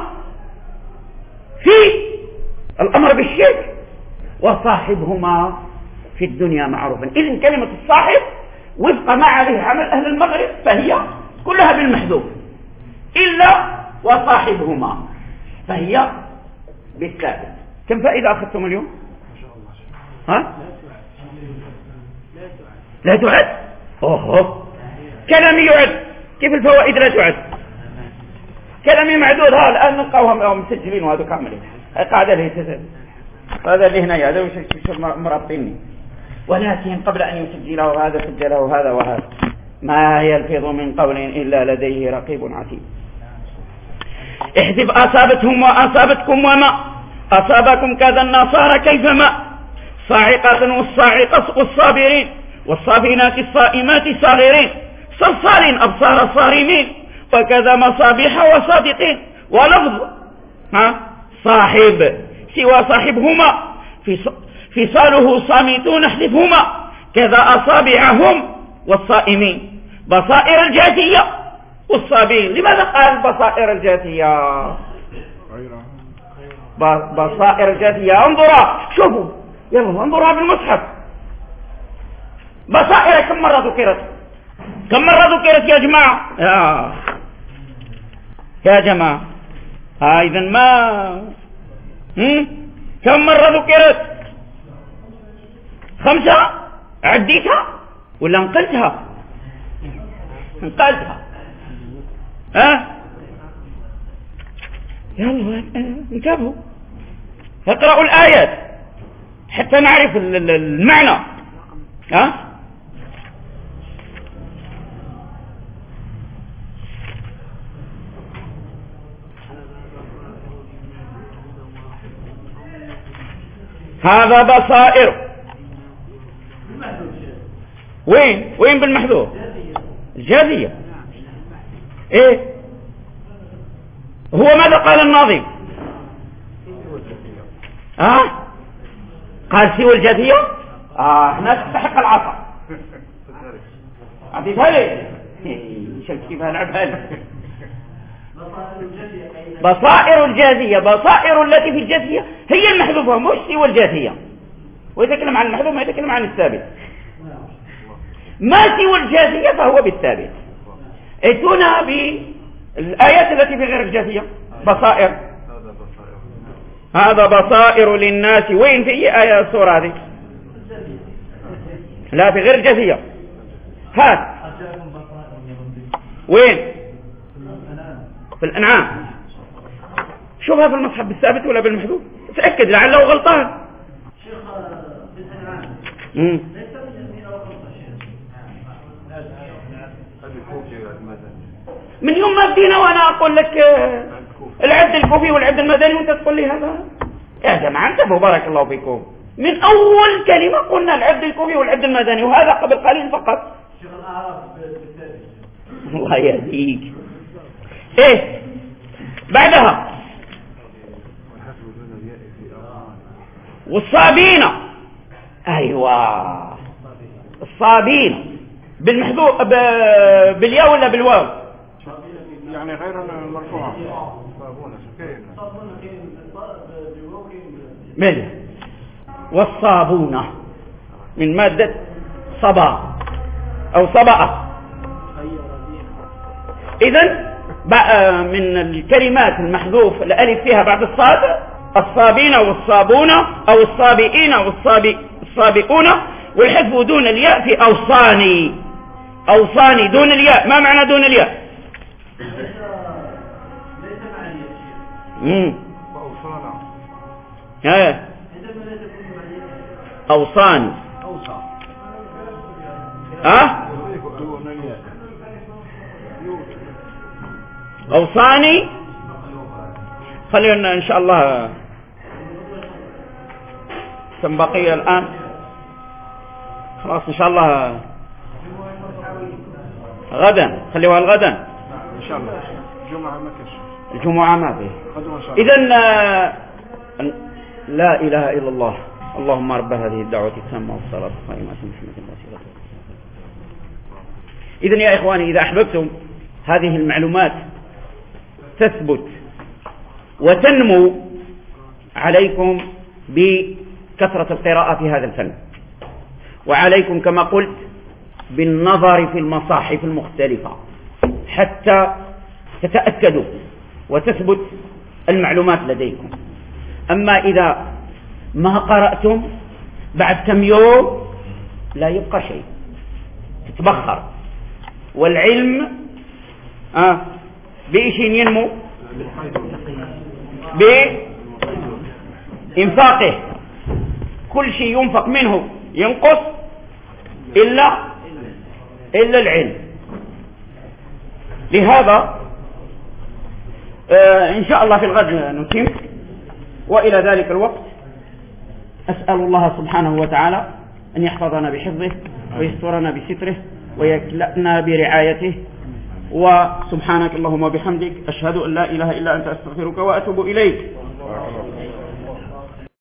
في الأمر بالشرك وصاحبهما في الدنيا معروفا. إذن كلمة الصاحب وفق ما عليه عمل أهل المغرب فهي كلها بالمحذوف إلا وصاحبهما فهي بالثابت. كم فائدة أخذتم اليوم؟ ها؟ لا تعد؟ أوه كلامي يعد. كيف الفوائد لا تعد؟ كلامي معدود. ها الآن نلقاوها مسجلين وهذا كاملين. قاعدة لي هذا اللي هنا هذا وش مربطيني. ولكن قبل أن يسجله هذا سجله هذا وهذا ما يلفظ من قول إلا لديه رقيب عتيد. احذف أصابتهم وأصابتكم وما أصابكم كذا النصارى كيفما صاعقة والصاعقة والصابرين والصابرات الصائمات صاغرين صلصال أبصار صارمين وكذا مصابيح وصادقين. ولفظ صاحب سوى صاحبهما فصاله صامتون احذفهما كذا أصابعهم والصائمين بصائر الجاثية والصابين. لماذا قال بصائر الجاثية؟ بصائر الجاثية. انظرا شوفوا يلا انظرها بالمصحف. بصائر كم مرة ذكرت؟ كم مرة ذكرت يا جماعة؟ يا جماعة إذن ما كم مرة ذكرت؟ 5. عديتها ولا انقلتها؟ انقلتها. يلا انتبهوا اقرأوا الآيات حتى نعرف المعنى. هذا بصائر. وين بالمحذوف؟ الجاثية. ايه هو ماذا قال الناظم؟ قال سوى الجاثية. احنا تستحق العصا. عطيتها لي شوف كيف هنلعبها لي. بصائر الجاثية. بصائر التي في الجاثية هي المحذوفة مش سوى الجاثية. ويتكلم عن المحذوف ما يتكلم عن الثابت. ما سوى الجاثية فهو بالثابت. ائتونا بالآيات التي في غير الجاثية. بصائر. هذا بصائر للناس. وين في أي آية السورة هذه؟ لا في غير الجاثية. هات وين؟ في الأنعام. شوفها في المصحف بالثابت ولا بالمحذوف؟ تأكد لعله غلطان. من يوم ما بدينا وانا اقول لك العد الكوفي والعد المدني وانت تقول لي هذا. يا جماعه انتبهوا بارك الله فيكم. من اول كلمه قلنا العد الكوفي والعد المدني وهذا قبل قليل فقط. الله يهديك. ايه بعدها والصابين. ايوه الصابين بالمحذوف بالياء ولا بالواو؟ يعني غير المرفوعة. من والصابون من مادة صبا أو صبأ. إذن من الكلمات المحذوف الألف فيها بعد الصاد الصابين والصابون أو الصابئين والصابئون والحذف دون الياء في أوصاني. أوصاني دون الياء. ما معنى دون الياء؟ أوصاني. أوصاني. خلينا إن شاء الله كم بقي الآن؟ خلاص إن شاء الله غدا، خليوها الغدا إن شاء الله. الجمعة ما كاش. الجمعة ما فيه. إذن لا إله إلا الله. اللهم رب هذه الدعوة التامة والصلاة القائمة محمد الوسيلة. إذن يا إخواني، إذا أحببتم هذه المعلومات تثبت وتنمو عليكم بكثرة القراءة في هذا الفن، وعليكم كما قلت بالنظر في المصاحف المختلفة حتى تتأكدوا وتثبت المعلومات لديكم. أما إذا ما قرأتم بعد كم يوم لا يبقى شيء، تتبخر. والعلم بإيش ينمو؟ بإنفاقه. كل شيء ينفق منه ينقص إلا العلم. لهذا إن شاء الله في الغد نتم، وإلى ذلك الوقت أسأل الله سبحانه وتعالى أن يحفظنا بحفظه ويسترنا بستره ويكلأنا برعايته. وسبحانك اللهم وبحمدك أشهد أن لا إله إلا أنت أستغفرك وأتوب إليك.